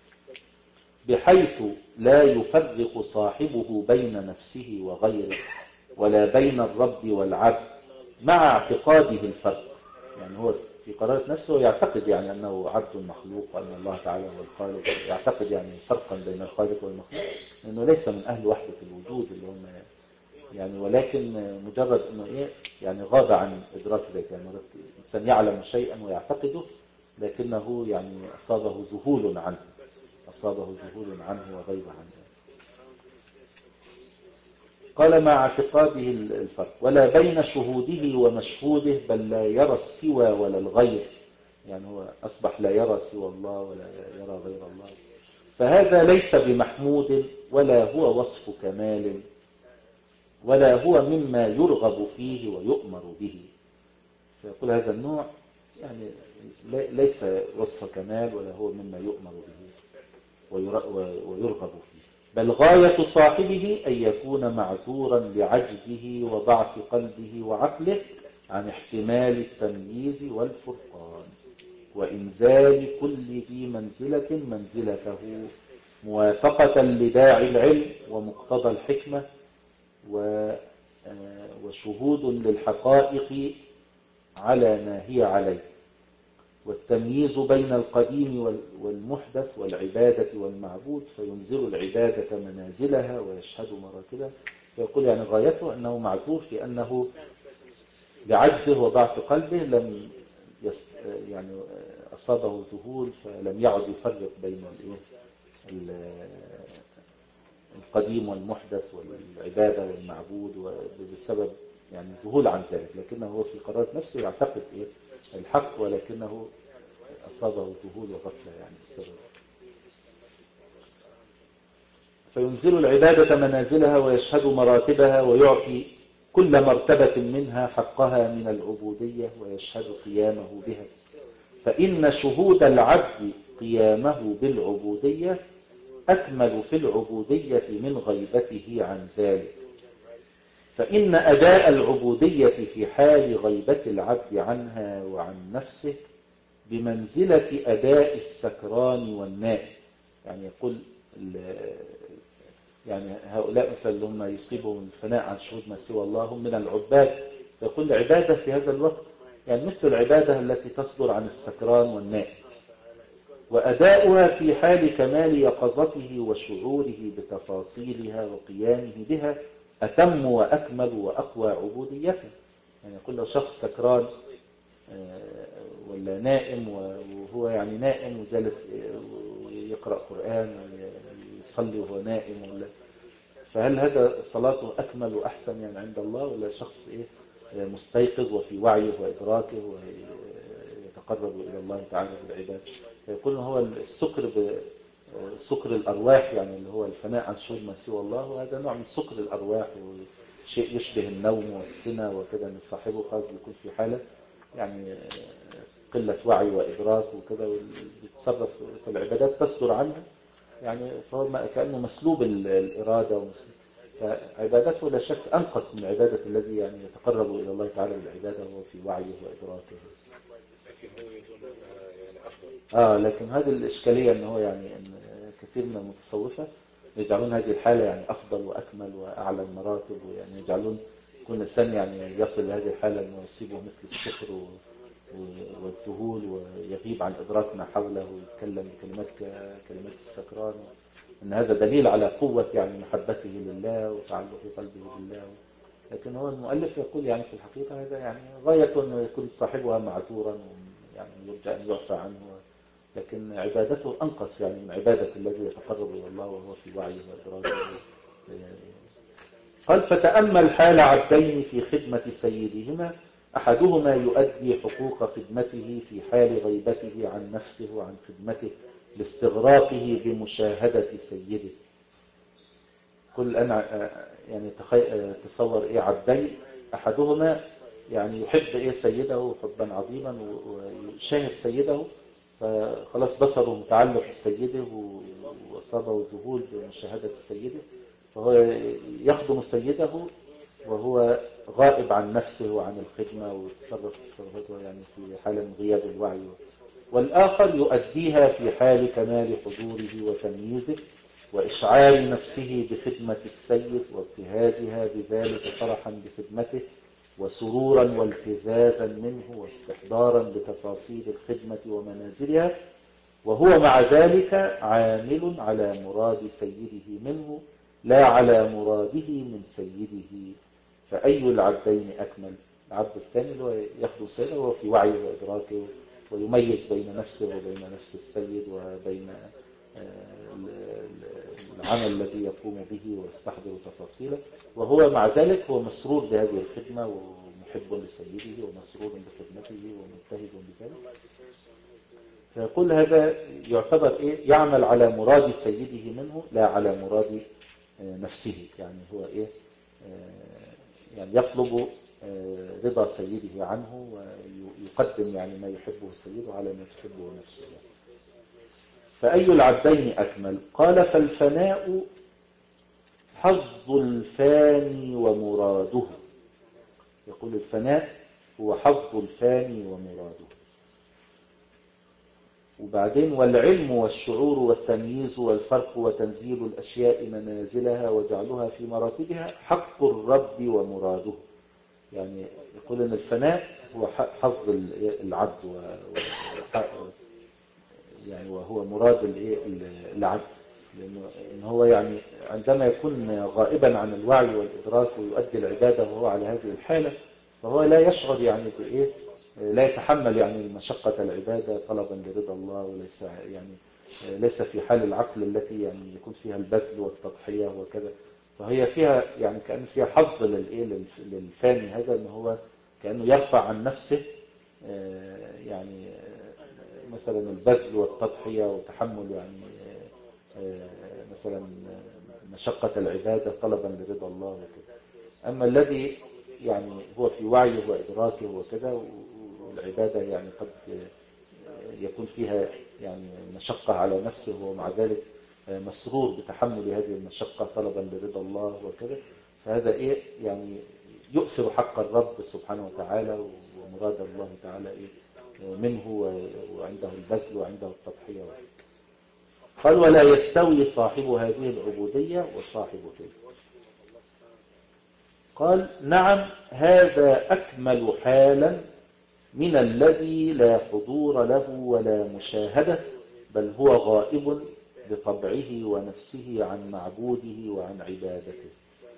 بحيث لا يفرق صاحبه بين نفسه وغيره ولا بين الرب والعبد مع اعتقاده الفرق، يعني هو في قرارة نفسه يعتقد يعني أنه عبد مخلوق وأن الله تعالى هو الخالق، يعتقد يعني فرقا بين الخالق والمخلوق، لأنه ليس من أهل وحدة الوجود اللي هم يعني، ولكن مجرد أنه إيه يعني غاب عن إدراك ذلك. يعني الإنسان يعلم شيئا ويعتقده لكنه يعني أصابه ذهول عنه، أصابه ذهول عنه وغيب عنه. قال مع اعتقاده الفرق ولا بين شهوده ومشهوده، بل لا يرى السوى ولا الغير، يعني هو أصبح لا يرى سوى الله ولا يرى غير الله، فهذا ليس بمحمود ولا هو وصف كمال ولا هو مما يرغب فيه ويؤمر به. فيقول هذا النوع يعني ليس وصف كمال ولا هو مما يؤمر به ويرغب فيه، بل غاية صاحبه أن يكون معذورا لعجزه وضعف قلبه وعقله عن احتمال التمييز والفرقان. وإنزال كل ذي منزلة منزلته موافقة لداعي العلم ومقتضى الحكمة وشهود للحقائق على ما هي عليه، والتمييز بين القديم والمحدث والعبادة والمعبود، فينزل العبادة منازلها ويشهد مراتبها. فيقول يعني غايته أنه معذور في أنه بعجزه وضعف قلبه لم يس يعني أصابه ذهول، فلم يعد يفرق بين القديم والمحدث والعبادة والمعبود بسبب يعني ذهول عن ذلك، لكنه هو في قرارة نفسه يعتقد إيه الحق، ولكنه أصابه ذهول وغفلة يعني بسبب. فينزل العبادة منازلها ويشهد مراتبها ويعطي كل مرتبة منها حقها من العبودية ويشهد قيامه بها، فإن شهود العبد قيامه بالعبودية أكمل في العبودية من غيبته عن ذلك، فإن أداء العبودية في حال غيبة العبد عنها وعن نفسه بمنزلة أداء السكران والنائم. يعني يقول يعني هؤلاء مثلا اللي هم يصيبهم الفناء عن شهود ما سوى الله هم من العباد، يقول العبادة في هذا الوقت يعني مثل العبادة التي تصدر عن السكران والنائم، وأداؤها في حال كمال يقظته وشعوره بتفاصيلها وقيامه بها أتم وأكمل وأقوى عبوديته. يعني يقول لو شخص سكران ولا نائم وهو يعني نائم وجالس يقرأ قرآن ويصلي وهو نائم، ولا فهل هذا صلاته أكمل وأحسن يعني عند الله، ولا شخص إيه مستيقظ وفي وعيه وإدراكه ويتقرب إلى الله تعالى بالعبادة؟ فيقول هو السكر سكر الأرواح، يعني اللي هو الفناء عن شهود ما سوى الله، وهذا نوع من سكر الأرواح وشيء يشبه النوم والسنة وكذا، من صاحبه خاص بيكون في حالة يعني قلة وعي وإدراك وكذا، ويتصرف في العبادات تصدر عنه يعني، فهو كأنه مسلوب الإرادة ومسلوب. فعبادته لا شك أنقص من عبادة الذي يعني يتقرب إلى الله تعالى بالعبادة وهو في وعيه وإدراكه. آه لكن هذه الإشكالية أنه يعني أن كثير من المتصوفة يجعلون هذه الحالة يعني أفضل وأكمل وأعلى المراتب، ويعني يجعلون كل إنسان يعني يصل لهذه الحالة أنه يصيبه مثل السكر والذهول ويغيب عن إدراك ما حوله ويتكلم بكلمات كلمات السكران، أن هذا دليل على قوة يعني محبته لله وتعلق قلبه بالله. لكن هو المؤلف يقول يعني في الحقيقة هذا يعني غاية أن يكون صاحبها معذورا يعني يرجى أن يعفى عنه، لكن عبادته أنقص يعني من عبادة الذي يتقرب إلى الله وهو في وعيه وإدراكه. قال فتأمل حال عبدين في خدمة سيدهما، أحدهما يؤدي حقوق خدمته في حال غيبته عن نفسه وعن خدمته لاستغراقه بمشاهدة سيده. كل أنا يعني تصور إيه عبدين، أحدهما يعني يحب إيه سيده حبا عظيما ويشاهد سيده، فخلاص بصره متعلق بسيده وأصابه ذهول بمشاهدة سيده، فهو يخدم سيده وهو غائب عن نفسه وعن الخدمة ويتصرف تصرفاته يعني في حالة من غياب الوعي. والآخر يؤديها في حال كمال حضوره وتمييزه وإشعار نفسه بخدمة السيد وابتهاجها بذلك فرحا بخدمته وسرورا والتزازا منه واستحضارا لتفاصيل الخدمة ومنازلها، وهو مع ذلك عامل على مراد سيده منه لا على مراده من سيده. فأي العبدين أكمل؟ العبد الثاني اللي هو يخدم سيده وهو في وعيه وإدراكه ويميز بين نفسه وبين نفس السيد وبين العمل الذي يقوم به ويستحضر تفاصيله، وهو مع ذلك هو مسرور بهذه الخدمة ومحب لسيده ومسرور بخدمته ومجتهد بذلك. فيقول هذا يعتبر إيه؟ يعمل على مراد سيده منه لا على مراد نفسه، يعني هو إيه يعني يطلب رضا سيده عنه ويقدم يعني ما يحبه السيد على ما تحبه نفسه. فأي العبدين أكمل؟ قال فالفناء حظ الفاني ومراده. يقول الفناء هو حظ الفاني ومراده. وبعدين والعلم والشعور والتمييز والفرق وتنزيل الأشياء منازلها وجعلها في مراتبها حق الرب ومراده. يعني يقول أن الفناء هو حظ العبد و يعني وهو مراد العبد، لأنه إن هو يعني عندما يكون غائبا عن الوعي والإدراك ويؤدي العبادة وهو على هذه الحالة، فهو لا يشعر يعني بإيه، لا يتحمل يعني مشقة العبادة طلبا لرضا الله، وليس يعني ليس في حال العقل التي يعني يكون فيها البذل والتضحية وكذا. فهي فيها يعني كأن فيها حظ للإيه للفاني هذا، إن هو كأنه يرفع عن نفسه يعني مثلا البذل والتضحية وتحمل يعني مثلا مشقة العبادة طلبا لرضا الله وكذا. أما الذي يعني هو في وعيه وإدراكه وكذا، والعبادة يعني قد يكون فيها يعني مشقة على نفسه، ومع ذلك مسرور بتحمل هذه المشقة طلبا لرضا الله وكذا، فهذا إيه يعني يؤثر حق الرب سبحانه وتعالى ومراد الله تعالى إيه منه، وعنده البذل وعنده التضحية. قال ولا يستوي صاحب هذه العبودية وصاحب تلك. قال نعم، هذا أكمل حالا من الذي لا حضور له ولا مشاهدة، بل هو غائب بطبعه ونفسه عن معبوده وعن عبادته.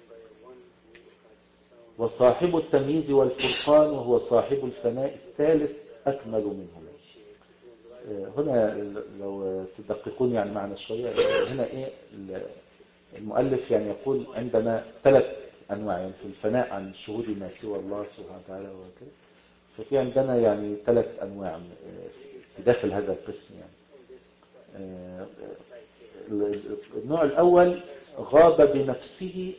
وصاحب التمييز والفرقان وهو صاحب الفناء الثالث أكمل منهما. هنا لو تدققون يعني معنا شوية، هنا إيه المؤلف يعني يقول عندنا ثلاث أنواع يعني في الفناء عن شهود ما سوى الله سبحانه وتعالى وكذا. ففي عندنا يعني ثلاث أنواع في داخل هذا القسم. يعني النوع الأول غاب بنفسه،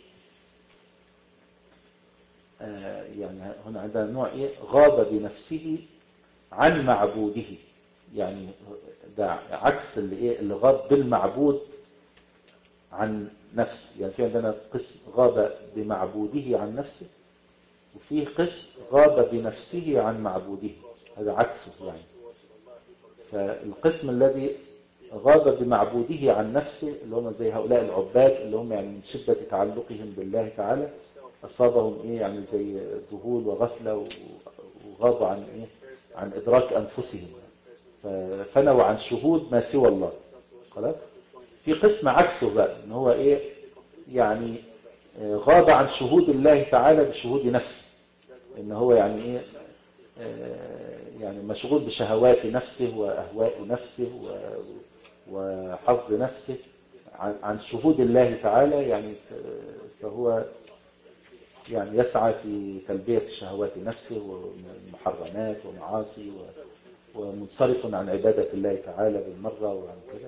يعني هنا عندنا نوع إيه غاب بنفسه عن معبوده، يعني ده عكس اللي إيه اللي غاب بالمعبود عن نفسه. يعني في عندنا قسم غاب بمعبوده عن نفسه، وفيه قسم غاب بنفسه عن معبوده، هذا عكسه. يعني فالقسم الذي غاب بمعبوده عن نفسه اللي هم زي هؤلاء العباد اللي هم يعني من شدة تعلقهم بالله تعالى أصابهم إيه يعني زي ذهول وغفلة، وغابوا عن إيه عن إدراك أنفسهم، ففنوا عن شهود ما سوى الله. خلاص. في قسم عكسه بقى ان هو ايه يعني غاب عن شهود الله تعالى بشهود نفسه، ان هو يعني ايه يعني مشغول بشهوات نفسه واهواء نفسه وحظ نفسه عن شهود الله تعالى. يعني فهو يعني يسعى في تلبية شهوات نفسه ومحرمات ومعاصي، ومنصرف عن عبادة الله تعالى بالمرة وعن كده.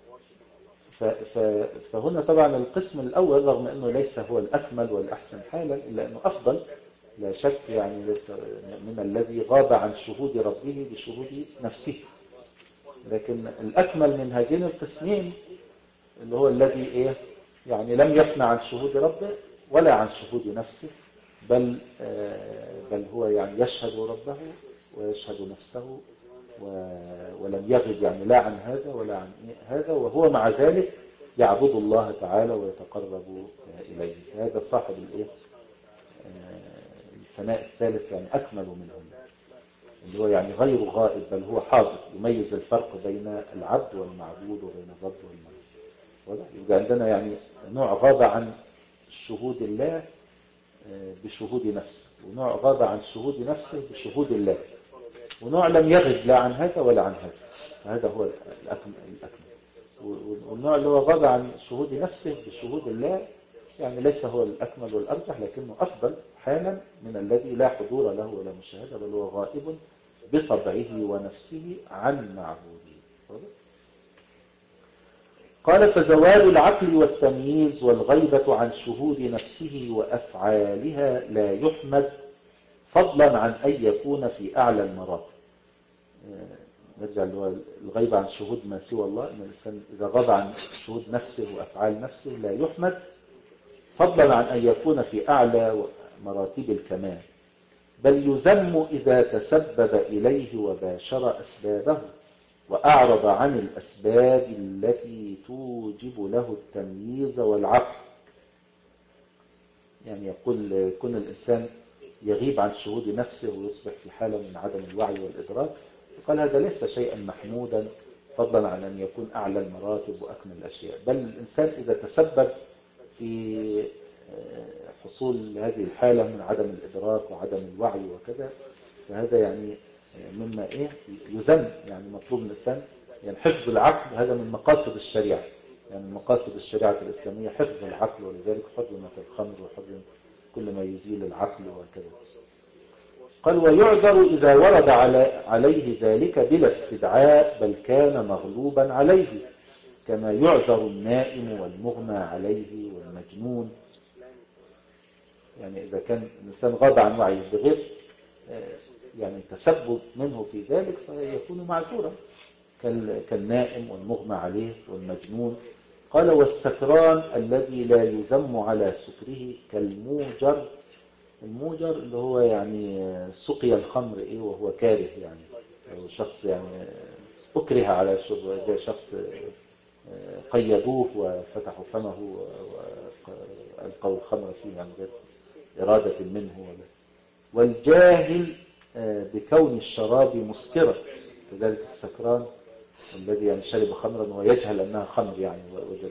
فهنا طبعا القسم الأول رغم أنه ليس هو الأكمل والأحسن حالا، إلا أنه أفضل لا شك، يعني ليس من الذي غاب عن شهود ربه بشهود نفسه. لكن الأكمل من هذين القسمين اللي هو الذي إيه يعني لم يفنى عن شهود ربه ولا عن شهود نفسه، بل بل هو يعني يشهد ربه ويشهد نفسه ولم يغب يعني لا عن هذا ولا عن هذا، وهو مع ذلك يعبد الله تعالى ويتقرب إليه. هذا صاحب الايه الفناء الثالث، يعني أكمل منهم، اللي هو يعني غير غائب بل هو حاضر، يميز الفرق بين العبد والمعبود وبين الرب والمعبود. يبقى عندنا يعني نوع غاب عن شهود الله بشهود نفسه، ونوع غاب عن شهود نفسه بشهود الله، ونوع لم يغب لا عن هذا ولا عن هذا. هذا هو الأكمل. والنوع اللي هو غاب عن شهود نفسه بشهود الله يعني ليس هو الأكمل والأرجح، لكنه أفضل حالا من الذي لا حضور له ولا مشاهدة، بل هو غائب بطبعه ونفسه عن معبوده. قال فزوال العقل والتمييز والغيبة عن شهود نفسه وأفعالها لا يحمد، فضلا عن أن يكون في أعلى المراتب. نرجع اللي هو الغيبة عن شهود ما سوى الله، إن الإنسان إذا غاب عن شهود نفسه وأفعال نفسه لا يحمد، فضلا عن أن يكون في أعلى مراتب الكمال، بل يذم إذا تسبب إليه وباشر أسبابه، وأعرض عن الأسباب التي توجب له التمييز والعقل. يعني يقول كن الإنسان يغيب عن شهود نفسه ويصبح في حالة من عدم الوعي والإدراك، قال هذا ليس شيئا محمودا فضلا عن أن يكون أعلى المراتب وأكمل الأشياء، بل الإنسان إذا تسبب في حصول هذه الحالة من عدم الإدراك وعدم الوعي وكذا، فهذا يعني مما إيه يذم. يعني مطلوب من الإنسان يعني حفظ العقل، هذا من مقاصد الشريعة، يعني من مقاصد الشريعة الإسلامية حفظ العقل، ولذلك حرمت الخمر وحرم كل ما يزيل العقل وكذا. قال ويعذر إذا ورد عليه ذلك بلا استدعاء بل كان مغلوبا عليه، كما يعذر النائم والمغمى عليه والمجنون. يعني إذا كان الإنسان غاب عن وعيه بغير يعني تسبب منه في ذلك فيكون معذورا، كالنائم والمغمى عليه والمجنون. قال والسكران الذي لا يذم على سكره كالموجر. الموجر اللي هو يعني سقي الخمر إيه وهو كاره، يعني أو شخص يعني أكره على شرب، زي شخص قيدوه وفتحوا فمه وألقوا الخمر فيه عن غير إرادة منه. والجاهل بكون الشراب مسكرا، كذلك السكران الذي يعني شرب خمرا ويجهل أنها خمر، يعني وجد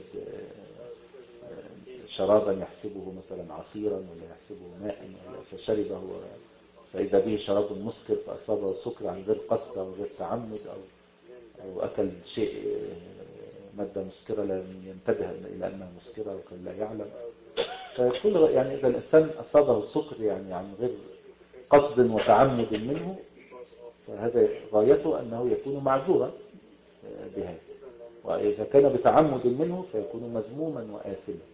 شرابا يحسبه مثلا عصيرا ولا يحسبه ماء فشربه فإذا به شراب مسكر فأصابه سكر عن غير قصد أو غير تعمد، أو, أو أكل شيء مادة مسكرة لم ينتبه إلى أنها مسكرة وكان لا يعلم. فكل يعني إذا الإنسان أصابه السكر يعني عن غير قصد وتعمد منه، فهذا غايته أنه يكون معذورا بهذا، وإذا كان بتعمد منه فيكون مذموما وآثما.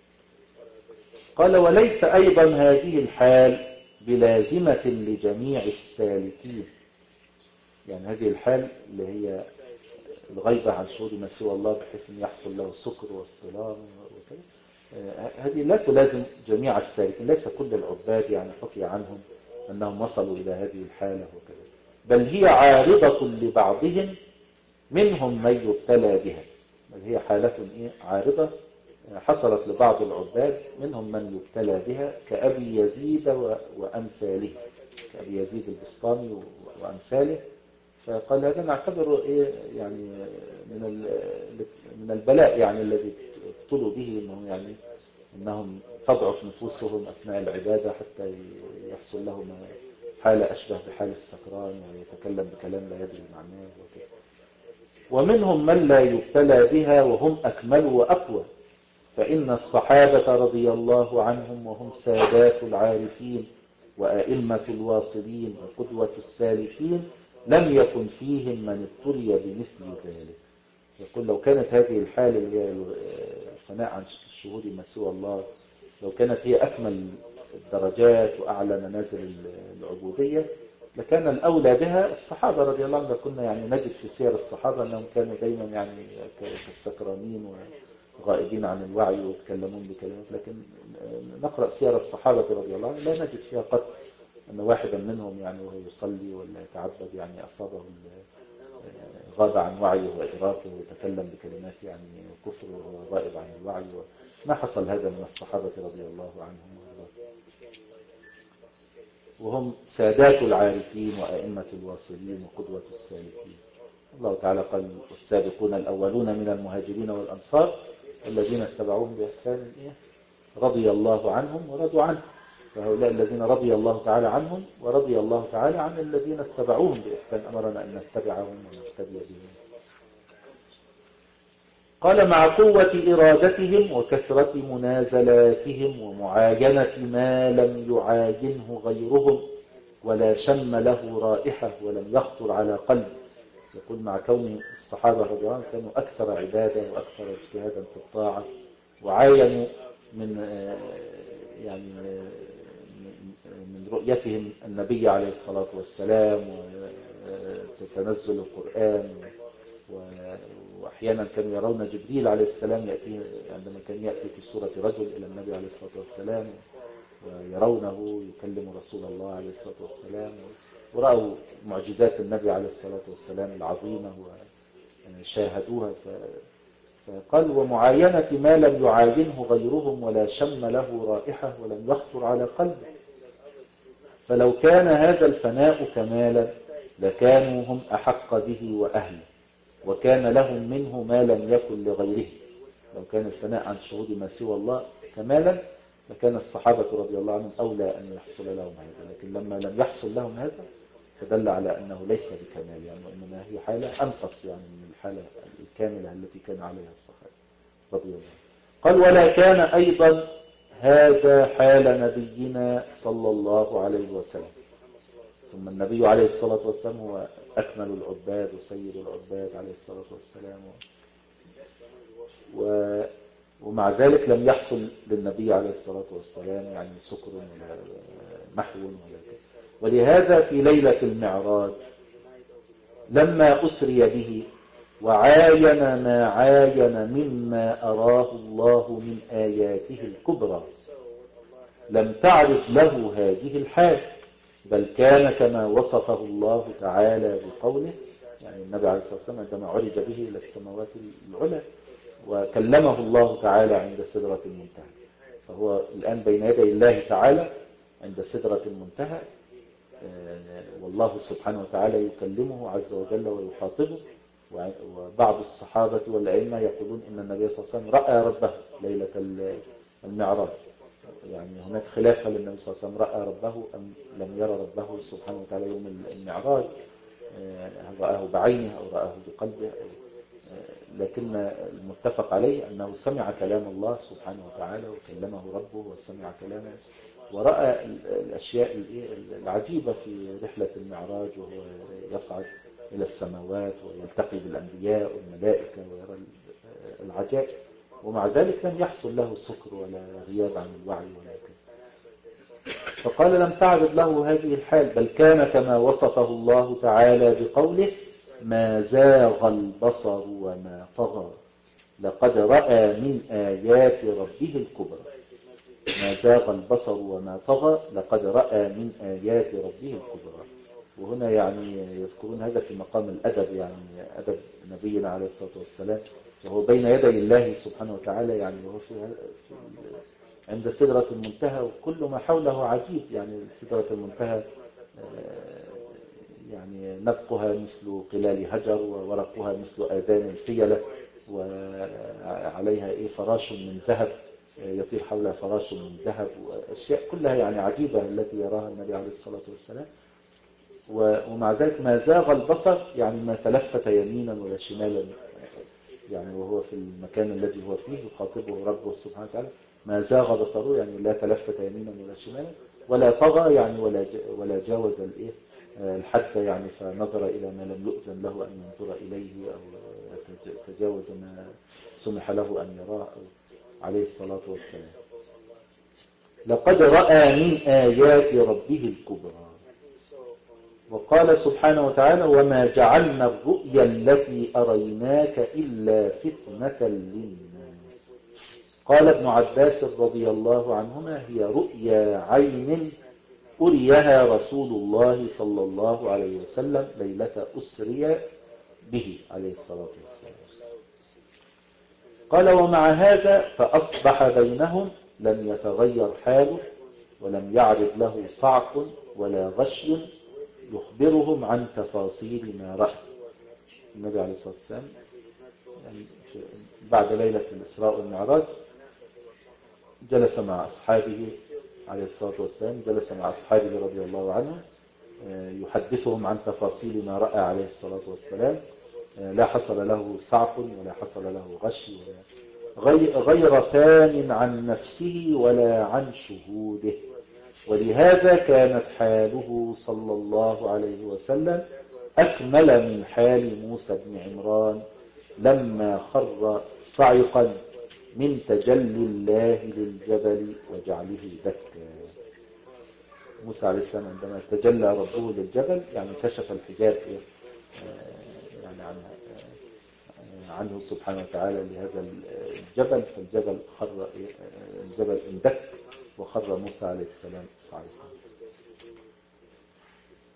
قال وليس أيضا هذه الحال بلازمة لجميع السالكين. يعني هذه الحال اللي هي الغيبة عن شهود ما سوى الله بحيث أن يحصل له سكر واصطلام وكذا، هذه لا تلازم جميع السالكين، ليس كل العباد يعني حكي عنهم أنهم وصلوا إلى هذه الحالة وكذا، بل هي عارضة لبعضهم منهم من يبتلى بها. بل هي حالة إيه عارضة حصلت لبعض العباد منهم من يبتلى بها كأبي يزيد وأمثاله، كأبي يزيد البسطامي وأمثاله. فقال هذا نعتبره إيه يعني من من البلاء يعني الذي ابتلوا به، إنهم يعني إنهم تضعف نفوسهم أثناء العبادة حتى يحصل لهم حالة أشبه بحال السكران ويتكلم بكلام لا يدري معناه وكذا. ومنهم من لا يبتلى بها وهم أكمل وأقوى، فإن الصحابة رضي الله عنهم وهم سادات العارفين وأئمة الواصلين وقدوة السالكين لم يكن فيهم من ابتلي بمثل ذلك. يقول لو كانت هذه الحالة اللي هي الفناء عن الشهود ما سوى الله لو كانت هي أكمل الدرجات وأعلى منازل العبودية لكان الأولى بها الصحابة رضي الله عنهم. كنا يعني نجد في سير الصحابة أنهم كانوا دايما يعني كالسكرانين وغائبين عن الوعي ويتكلمون بكلمات، لكن نقرأ سير الصحابة رضي الله عنهم لا نجد فيها قط أن واحدا منهم يعني وهو يصلي ولا يتعبد يعني أصابه غاب عن وعيه وإدراكه ويتكلم بكلمات يعني كفر وهو غائب عن الوعي. ما حصل هذا من الصحابة رضي الله عنهم، وهم سادات العارفين وأئمة الواصلين وقدوة السالكين. الله تعالى قال والسابقون الأولون من المهاجرين والأنصار الذين اتبعوهم بإحسان رضي الله عنهم ورضوا عنه. فهؤلاء الذين رضي الله تعالى عنهم ورضي الله تعالى عن الذين اتبعوهم بإحسان أمرنا أن نتبعهم ونقتدي بهم. قال مع قوة إرادتهم وكثرة منازلاتهم ومعاينة ما لم يعاينه غيرهم ولا شم له رائحة ولم يخطر على قلب. يقول مع كون الصحابة رضي الله عنهم كانوا أكثر عبادة وأكثر اجتهادا في الطاعة، وعاينوا من يعني من رؤيتهم النبي عليه الصلاة والسلام وتنزل القرآن، وأحيانا كانوا يرون جبريل عليه السلام يأتي عندما كان يأتي في صورة رجل إلى النبي عليه الصلاة والسلام ويرونه يكلم رسول الله عليه الصلاة والسلام. ورأوا معجزات النبي عليه الصلاة والسلام العظيمة وشاهدوها. فقال ومعاينة ما لم يعاينه غيرهم ولا شم له رائحة ولم يخطر على قلبه. فلو كان هذا الفناء كمالا لكانوا هم أحق به وأهله، وكان لهم منه ما لم يكن لغيره. لو كان الفناء عن شهود ما سوى الله كمالا لكان الصحابة رضي الله عنهم أولى أن يحصل لهم هذا، لكن لما لم يحصل لهم هذا فدل على أنه ليس بكمال، يعني وإنما هي حالة أنقص يعني من الحالة الكاملة التي كان عليها الصحابة رضي الله عنهم. قال ولا كان أيضا هذا حال نبينا صلى الله عليه وسلم. ثم النبي عليه الصلاة والسلام هو أكمل العباد وسيد العباد عليه الصلاة والسلام، و ومع ذلك لم يحصل للنبي عليه الصلاة والسلام يعني سكر ولا محو ولا كذا. ولهذا في ليلة المعراج لما أسري به وعاين ما عاين مما أراه الله من آياته الكبرى لم تعرف له هذه الحال، بل كان كما وصفه الله تعالى بقوله، يعني النبي عليه الصلاة والسلام عندما عرج به إلى السماوات العلى وكلمه الله تعالى عند سدرة المنتهى، فهو الآن بين يدي الله تعالى عند سدرة المنتهى، والله سبحانه وتعالى يكلمه عز وجل ويخاطبه. وبعض الصحابة والأئمة يقولون إن النبي صلى الله عليه وسلم رأى ربه ليلة المعراج، يعني هناك خلاف هل النبي صلى الله عليه وسلم رأى ربه أم لم يرى ربه سبحانه وتعالى يوم المعراج، هل رآه بعينه أو رآه بقلبه، لكن المتفق عليه أنه سمع كلام الله سبحانه وتعالى وكلمه ربه وسمع كلامه ورأى الأشياء العجيبة في رحلة المعراج، وهو يصعد إلى السماوات ويلتقي بالأنبياء والملائكة ويرى العجائب، ومع ذلك لم يحصل له سكر ولا غياب عن الوعي ولا كذا. فقال لم تعرض له هذه الحال، بل كان كما وصفه الله تعالى بقوله ما زاغ البصر وما طغى لقد رأى من آيات ربه الكبرى. ما زاغ البصر وما طغى لقد رأى من آيات ربه الكبرى. وهنا يعني يذكرون هذا في مقام الأدب، يعني أدب نبينا عليه الصلاة والسلام وهو بين يدي الله سبحانه وتعالى، يعني وهو في عند سدرة المنتهى وكل ما حوله عجيب. يعني سدرة المنتهى يعني نبقها مثل قلال هجر وورقها مثل آذان الفيلة وعليها إيه فراش من ذهب يطير حولها فراش من ذهب، وأشياء كلها يعني عجيبة التي يراها النبي عليه الصلاة والسلام. ومع ذلك ما زاغ البصر يعني ما تلفت يمينا ولا شمالا، يعني وهو في المكان الذي هو فيه يخاطبه ربه سبحانه وتعالى ما زاغ بصره، يعني لا تلفت يمينا ولا شمالا، ولا طغى يعني ولا ولا جاوز الايه الحد، يعني فنظر إلى ما لم يؤذن له أن ينظر إليه أو تجاوز ما سمح له أن يراه عليه الصلاة والسلام. لقد رأى من آيات ربه الكبرى. وقال سبحانه وتعالى وما جعلنا الرؤيا التي أريناك إلا فتنة للناس. قال ابن عباس رضي الله عنهما هي رؤيا عين أريها رسول الله صلى الله عليه وسلم ليلة أسري به عليه الصلاة والسلام. قال ومع هذا فأصبح بينهم لم يتغير حاله ولم يعرض له صعق ولا غشي يخبرهم عن تفاصيل ما رأى. النبي عليه الصلاة والسلام يعني بعد ليلة الإسراء والمعراج جلس مع أصحابه عليه الصلاة والسلام، جلس مع أصحابه رضي الله عنهم يحدثهم عن تفاصيل ما رأى عليه الصلاة والسلام. لا حصل له صعق ولا حصل له غش ولا غير ثان عن نفسه ولا عن شهوده. ولهذا كانت حاله صلى الله عليه وسلم أكمل من حال موسى بن عمران لما خر صعقا من تجلي الله للجبل وجعله دكا. موسى عليه السلام عندما تجلى ربه للجبل يعني كشف الحجاب يعني عنه, عنه سبحانه وتعالى لهذا الجبل، فالجبل خر الجبل اندك وخر موسى عليه السلام صعقا.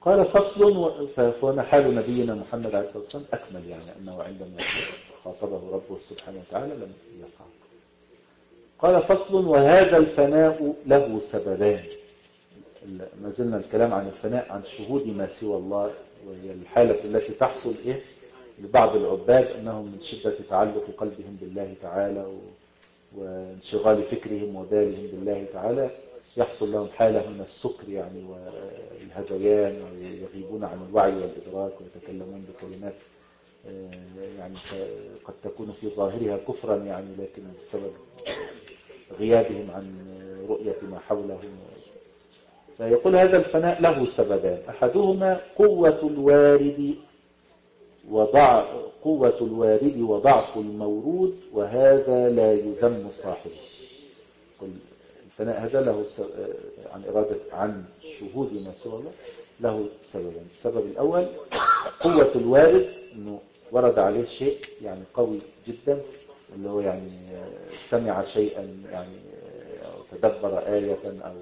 قال فصل و- فهنا حال نبينا محمد عليه الصلاة والسلام أكمل، يعني أنه عندما خاطبه ربه سبحانه وتعالى لم يصعب. قال فصل وهذا الفناء له سببان. ما زلنا الكلام عن الفناء عن شهود ما سوى الله، وهي الحالة التي تحصل إيه لبعض العباد أنهم من شدة تعلق قلبهم بالله تعالى و... وانشغال فكرهم وبالهم بالله تعالى يحصل لهم حالة من السكر يعني والهذيان، ويغيبون عن الوعي والإدراك ويتكلمون بكلمات يعني قد تكون في ظاهرها كفرا يعني، لكن بسبب غيابهم عن رؤية ما حولهم. فيقول هذا الفناء له سببان، أحدهما قوة الوارد وضع قوة الوارد وضعف المورود، وهذا لا يذم صاحبه. الفناء هذا له عن إرادة عن شهود ما سوى الله له سببان. السبب الأول قوة الوارد، أنه ورد عليه شيء يعني قوي جدا، اللي هو يعني سمع شيئا يعني أو تدبر آية أو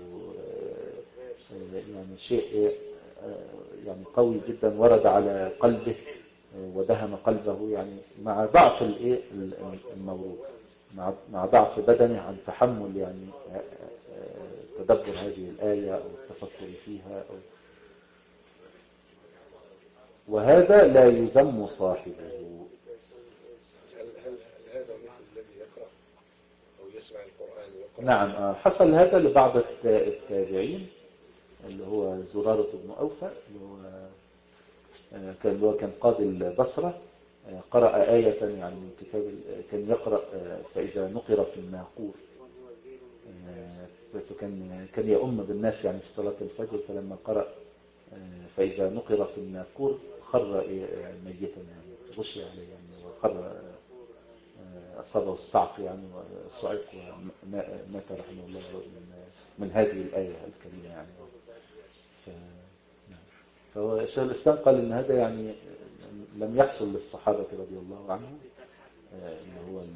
يعني شيء يعني قوي جدا ورد على قلبه ودهم قلبه، يعني مع ضعف الايه المورود، مع مع ضعف بدنه عن تحمل يعني تدبر هذه الآية أو التفكر فيها أو وهذا لا يذم صاحبه.
هل هل هذا مثل الذي يقرأ أو يسمع القرآن ويقرأ؟
نعم، حصل هذا لبعض التابعين، اللي هو زرارة بن أوفى، اللي هو كان اللي هو كان قاضي البصرة، قرأ آية يعني من كتاب، كان يقرأ فإذا نقر في الناقور، فكان كان يؤم بالناس يعني في صلاة الفجر، فلما قرأ فإذا نقر في الناقور خر ميتا يعني، غشي عليه يعني، وخر أصابه الصعق يعني وصعق ومات رحمه الله من, من هذه الآية الكريمة يعني. فهو شيخ الإسلام قال إن هذا يعني لم يحصل للصحابة رضي الله عنهم، اللي هو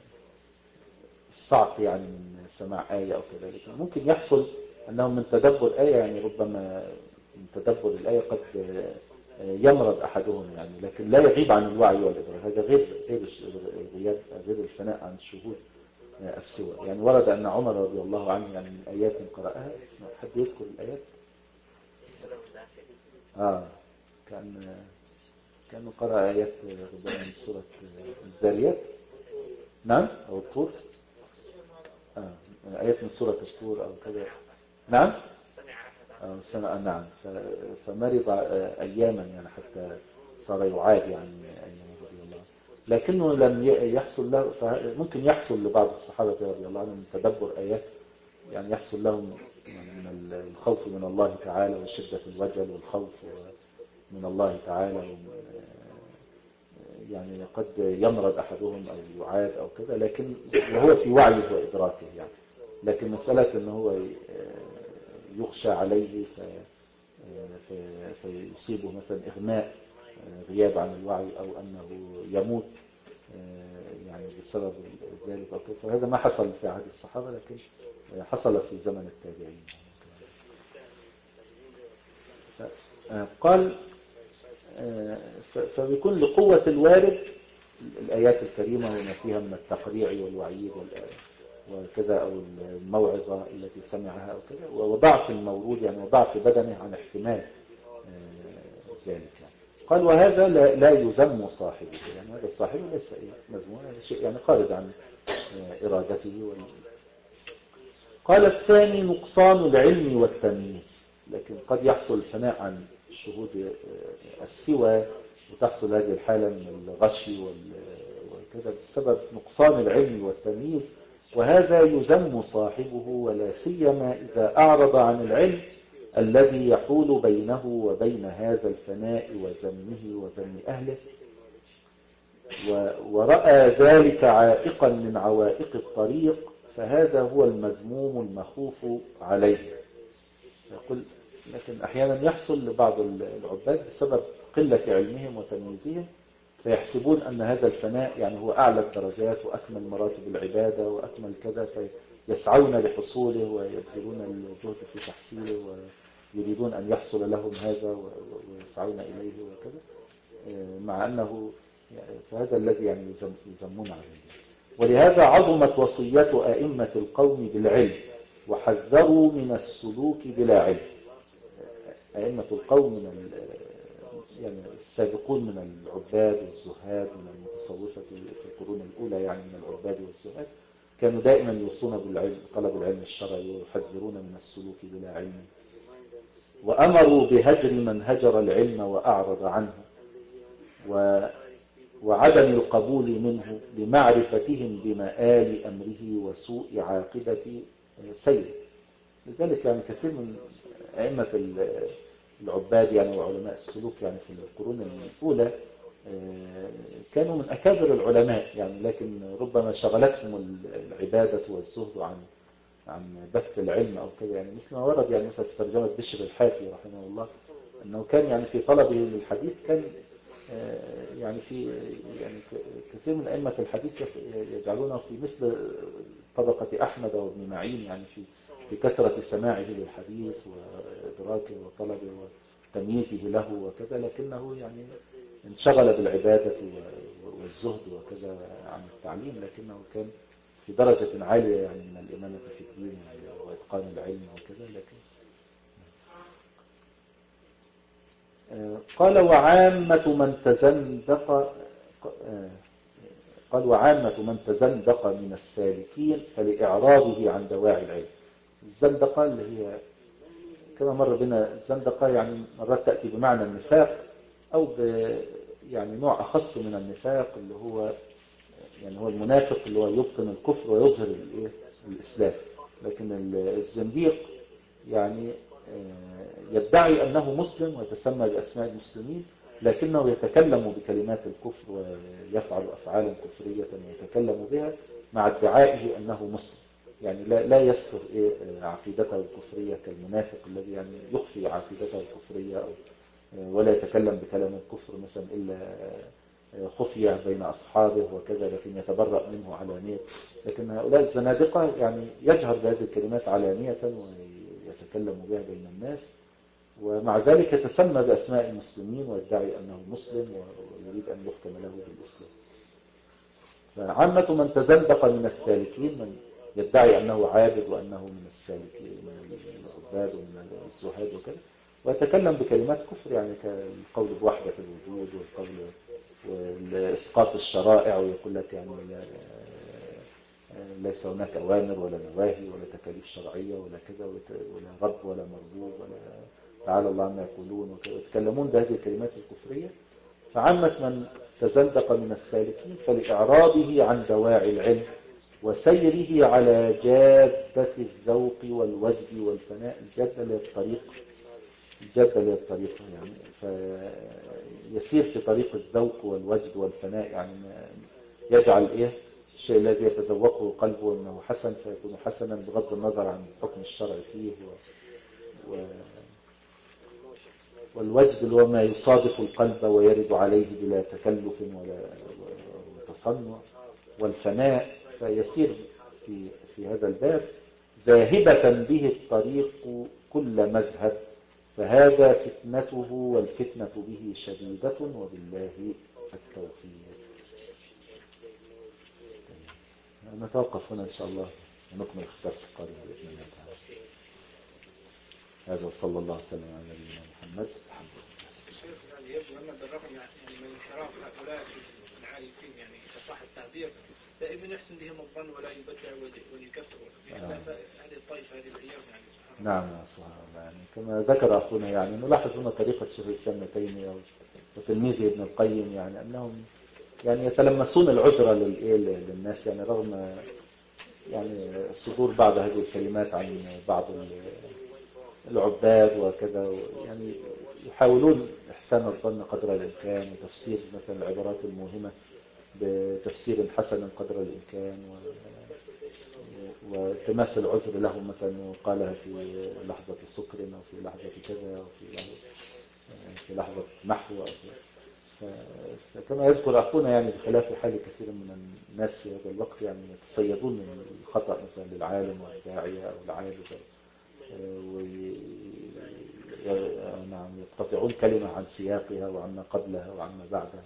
الصعق يعني من سماع آية أو كذلك. ممكن يحصل أنه من تدبر آية، يعني ربما من تدبر الآية قد يمرض أحدهم يعني، لكن لا يغيب عن الوعي والإدراك. هذا غير غير الغياب، غير الفناء عن الشهود السوى. يعني ورد أن عمر رضي الله عنه يعني من آيات قرأها، حد يذكر الآيات؟ آه كان كان قرأ آيات ربما من سورة الذاريات، نعم، أو الطور، آه آيات من سورة الطور أو كذا، نعم آه سنة نعم. فمرض أياما يعني حتى صار يعاد يعني أيام رضي الله، لكنه لم يحصل له. ممكن يحصل لبعض الصحابة رضي الله عنهم من تدبر آيات، يعني يحصل لهم من الخوف من الله تعالى وشدة الوجل والخوف من الله تعالى، يعني قد يمرض أحدهم أو يعاد أو كذا، لكن وهو في وعيه وإدراكه يعني. لكن مسألة أنه هو يخشى عليه فيصيبه مثلا إغماء، غياب عن الوعي، أو أنه يموت يعني بسبب ذلك أو كذا، فهذا ما حصل في عهد الصحابة، لكن حصل في زمن التابعين. قال فبيكون لقوة الوارد الآيات الكريمة وما فيها من التقريع والوعيد وكذا، أو الموعظة التي سمعها أو كذا، وضعف المورود يعني وضعف بدنه عن احتمال ذلك يعني. قال وهذا لا, لا يذم صاحبه، يعني هذا صاحبه ليس مذموم، شيء يعني خارج عن إرادته وال... قال الثاني نقصان العلم والتمييز، لكن قد يحصل الفناء عن شهود السوى وتحصل هذه الحالة من الغشي وكذا بسبب نقصان العلم والتمييز، وهذا يذم صاحبه، ولا سيما إذا أعرض عن العلم الذي يحول بينه وبين هذا الفناء وذمه وذم أهله، ورأى ذلك عائقا من عوائق الطريق، فهذا هو المذموم المخوف عليه. يقول لكن أحيانا يحصل لبعض العباد بسبب قلة علمهم وتمييزهم، فيحسبون أن هذا الفناء يعني هو أعلى الدرجات وأكمل مراتب العبادة وأكمل كذا، فيسعون لحصوله ويبذلون الجهد في تحصيله يريدون أن يحصل لهم هذا ويسعون إليه وكذا، مع أنه فهذا الذي يعني يذمون عليه. ولهذا عظمت وصية أئمة القوم بالعلم وحذروا من السلوك بلا علم. أئمة القوم من يعني السابقون من العباد والزهاد من المتصوفة في القرون الأولى، يعني من العباد والزهاد، كانوا دائما يوصون بالعلم، طلب العلم الشرعي، ويحذرون من السلوك بلا علم، وأمروا بهجر من هجر العلم وأعرض عنه، و وعدم القبول منه لمعرفتهم بمآل أمره وسوء عاقبة سيره. لذلك يعني كثير من أئمة العباد يعني وعلماء السلوك يعني في القرون الأولى كانوا من أكابر العلماء يعني، لكن ربما شغلتهم العبادة والزهد عن عن بث العلم أو كذا، يعني مثل ما ورد يعني مثلا في ترجمة بشر الحافي رحمه الله أنه كان يعني في طلبه للحديث كان يعني في يعني كثير من أئمة الحديث يجعلونه في مثل طبقة أحمد وابن معين، يعني في في كثرة سماعه للحديث وإدراكه وطلبه وتمييزه له وكذا، لكنه يعني انشغل بالعبادة والزهد وكذا عن التعليم، لكنه كان في درجة عالية يعني من الإمامة في الدين وإتقان العلم وكذا. لكن قال وعامة من تزندق قال وعامة من تزندق من السالكين فلإعراضه عن دواعي العلم. الزندقة اللي هي كما مر بنا الزندقة يعني مرات تأتي بمعنى النفاق أو ب يعني نوع أخص من النفاق اللي هو يعني هو المنافق اللي هو يبطن الكفر ويظهر الإسلام. لكن الزنديق يعني يدعي أنه مسلم ويتسمى بأسماء المسلمين، لكنه يتكلم بكلمات الكفر ويفعل أفعالا كفرية ويتكلم بها مع ادعائه أنه مسلم. يعني لا لا يستر عقيدته الكفرية كالمنافق الذي يعني يخفي عقيدته الكفرية أو ولا يتكلم بكلام الكفر مثلا إلا خفية بين أصحابه وكذا، لكن يتبرأ منه علانية. لكن هؤلاء الزنادقة يعني يجهر بهذه الكلمات علانية ويتكلم بها بين الناس، ومع ذلك يتسمى بأسماء المسلمين ويدعي أنه مسلم ويريد أن يحكم له بالإسلام. فعامة من تزندق من السالكين من يدعي أنه عابد وأنه من السالكين من العباد ومن الزهاد وكذا، ويتكلم بكلمات كفر يعني كالقول بوحدة الوجود والقول والإسقاط الشرائع، ويقول لك يعني ليس هناك أوامر ولا نواهي ولا تكاليف شرعية ولا كذا ولا رب ولا مربوب ولا تعالى الله عما يقولون وكذا، يتكلمون بهذه الكلمات الكفرية. فعامة من تزندق من السالكين فلإعراضه عن دواعي العلم وسيره على جادة الذوق والوجد والفناء. الجادة للطريق الجادة للطريق يعني فيسير في طريق الذوق والوجد والفناء، يعني يجعل إيه الشيء الذي يتذوقه قلبه أنه حسن فيكون حسنا بغض النظر عن حكم الشرع فيه، و... و... والوجد اللي هو ما يصادف القلب ويرد عليه بلا تكلف ولا تصنع، والفناء فيسير في في هذا الباب ذاهبة به الطريق كل مذهب، فهذا فتنته والفتنة به شديدة وبالله التوفيق. نتوقف هنا إن شاء الله ونكمل الدرس القادم بإذن الله تعالى. هذا وصلى الله وسلم على نبينا محمد. الحمد لله.
الشيخ يعني يبدو أن بالرغم يعني من انحراف هؤلاء العارفين يعني كصح التعبير دائما يحسن بهم الظن ولا يبدع ويكفر هذه الطائفة هذه الأيام يعني سبحان الله.
نعم سبحان الله. يعني كما ذكر أخونا يعني نلاحظ هنا طريقة شيخ الإسلام ابن تيمية وتلميذه ابن القيم، يعني أنهم يعني يتلمسون العذر للناس، يعني رغم يعني صدور بعض هذه الكلمات عن بعض العباد وكذا، يعني يحاولون إحسان الظن قدر الإمكان وتفسير مثلا العبارات الموهمة بتفسير حسن قدر الإمكان، والتماس العذر لهم مثلا قالها في لحظة سكر أو في لحظة كذا أو في لحظة, في لحظة محو أو في فكما يذكر أخونا يعني بخلاف حال كثير من الناس في هذا الوقت يعني يتصيدون من الخطأ مثلا للعالم والداعية أو العابد نعم يقتطعون كلمة عن سياقها وعما قبلها وعما بعدها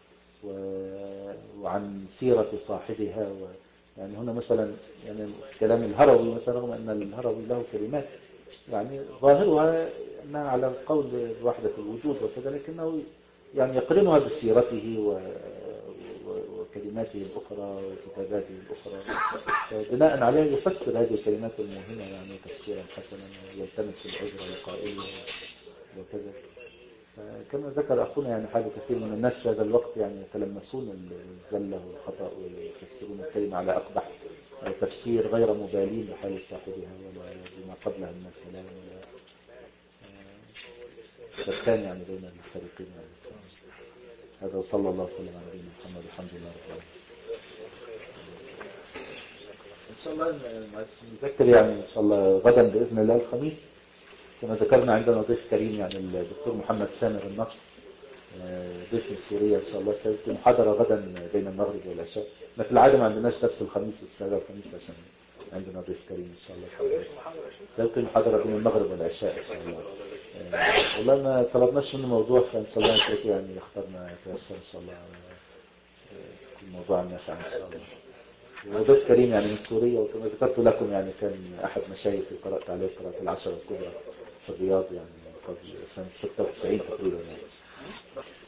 وعن سيرة صاحبها. يعني هنا مثلا يعني كلام الهروي مثلا، رغم أن الهروي له كلمات يعني ظاهرها أنها على قول بوحدة الوجود وكذا، لكنه يعني يقرنها بسيرته وكلماته الأخرى وكتاباته الأخرى، بناء عليه يفسر هذه الكلمات المهمة يعني تفسيرا حسنا ويلتمس العذر لقائله وكذا. كما ذكر أخونا يعني حال كثير من الناس في هذا الوقت يعني يتلمسون الزلة والخطأ ويفسرون الكلمة على أقبح تفسير غير مبالين بحال صاحبها ولا بما قبلها من الكلام ولا شتان يعني بين الفريقين يعني. هذا وصلى الله وسلم على نبينا محمد الحمد لله رب العالمين. إن شاء الله نذكر يعني إن شاء الله غدا بإذن الله الخميس كما ذكرنا عندنا ضيف كريم يعني الدكتور محمد سامر النصر، ضيف من سوريا إن شاء الله. سيلقي محاضرة غدا بين المغرب والعشاء. ما في العادة ما عندناش درس الخميس والسابع الخميس عشان عندنا ضيف كريم إن شاء الله. سيلقي محاضرة بين المغرب والعشاء إن شاء الله. والله ما طلبناش منه موضوع، فإن شاء الله نتركه يعني يختارنا يتيسر إن شاء الله كل موضوع النافع إن شاء الله. وضيف كريم يعني من سوريا، وكما ذكرت لكم يعني كان أحد مشايخي قرأت عليه قراءة العشرة الكبرى في الرياض يعني قبل سنة ستة وتسعين تقريبا يعني.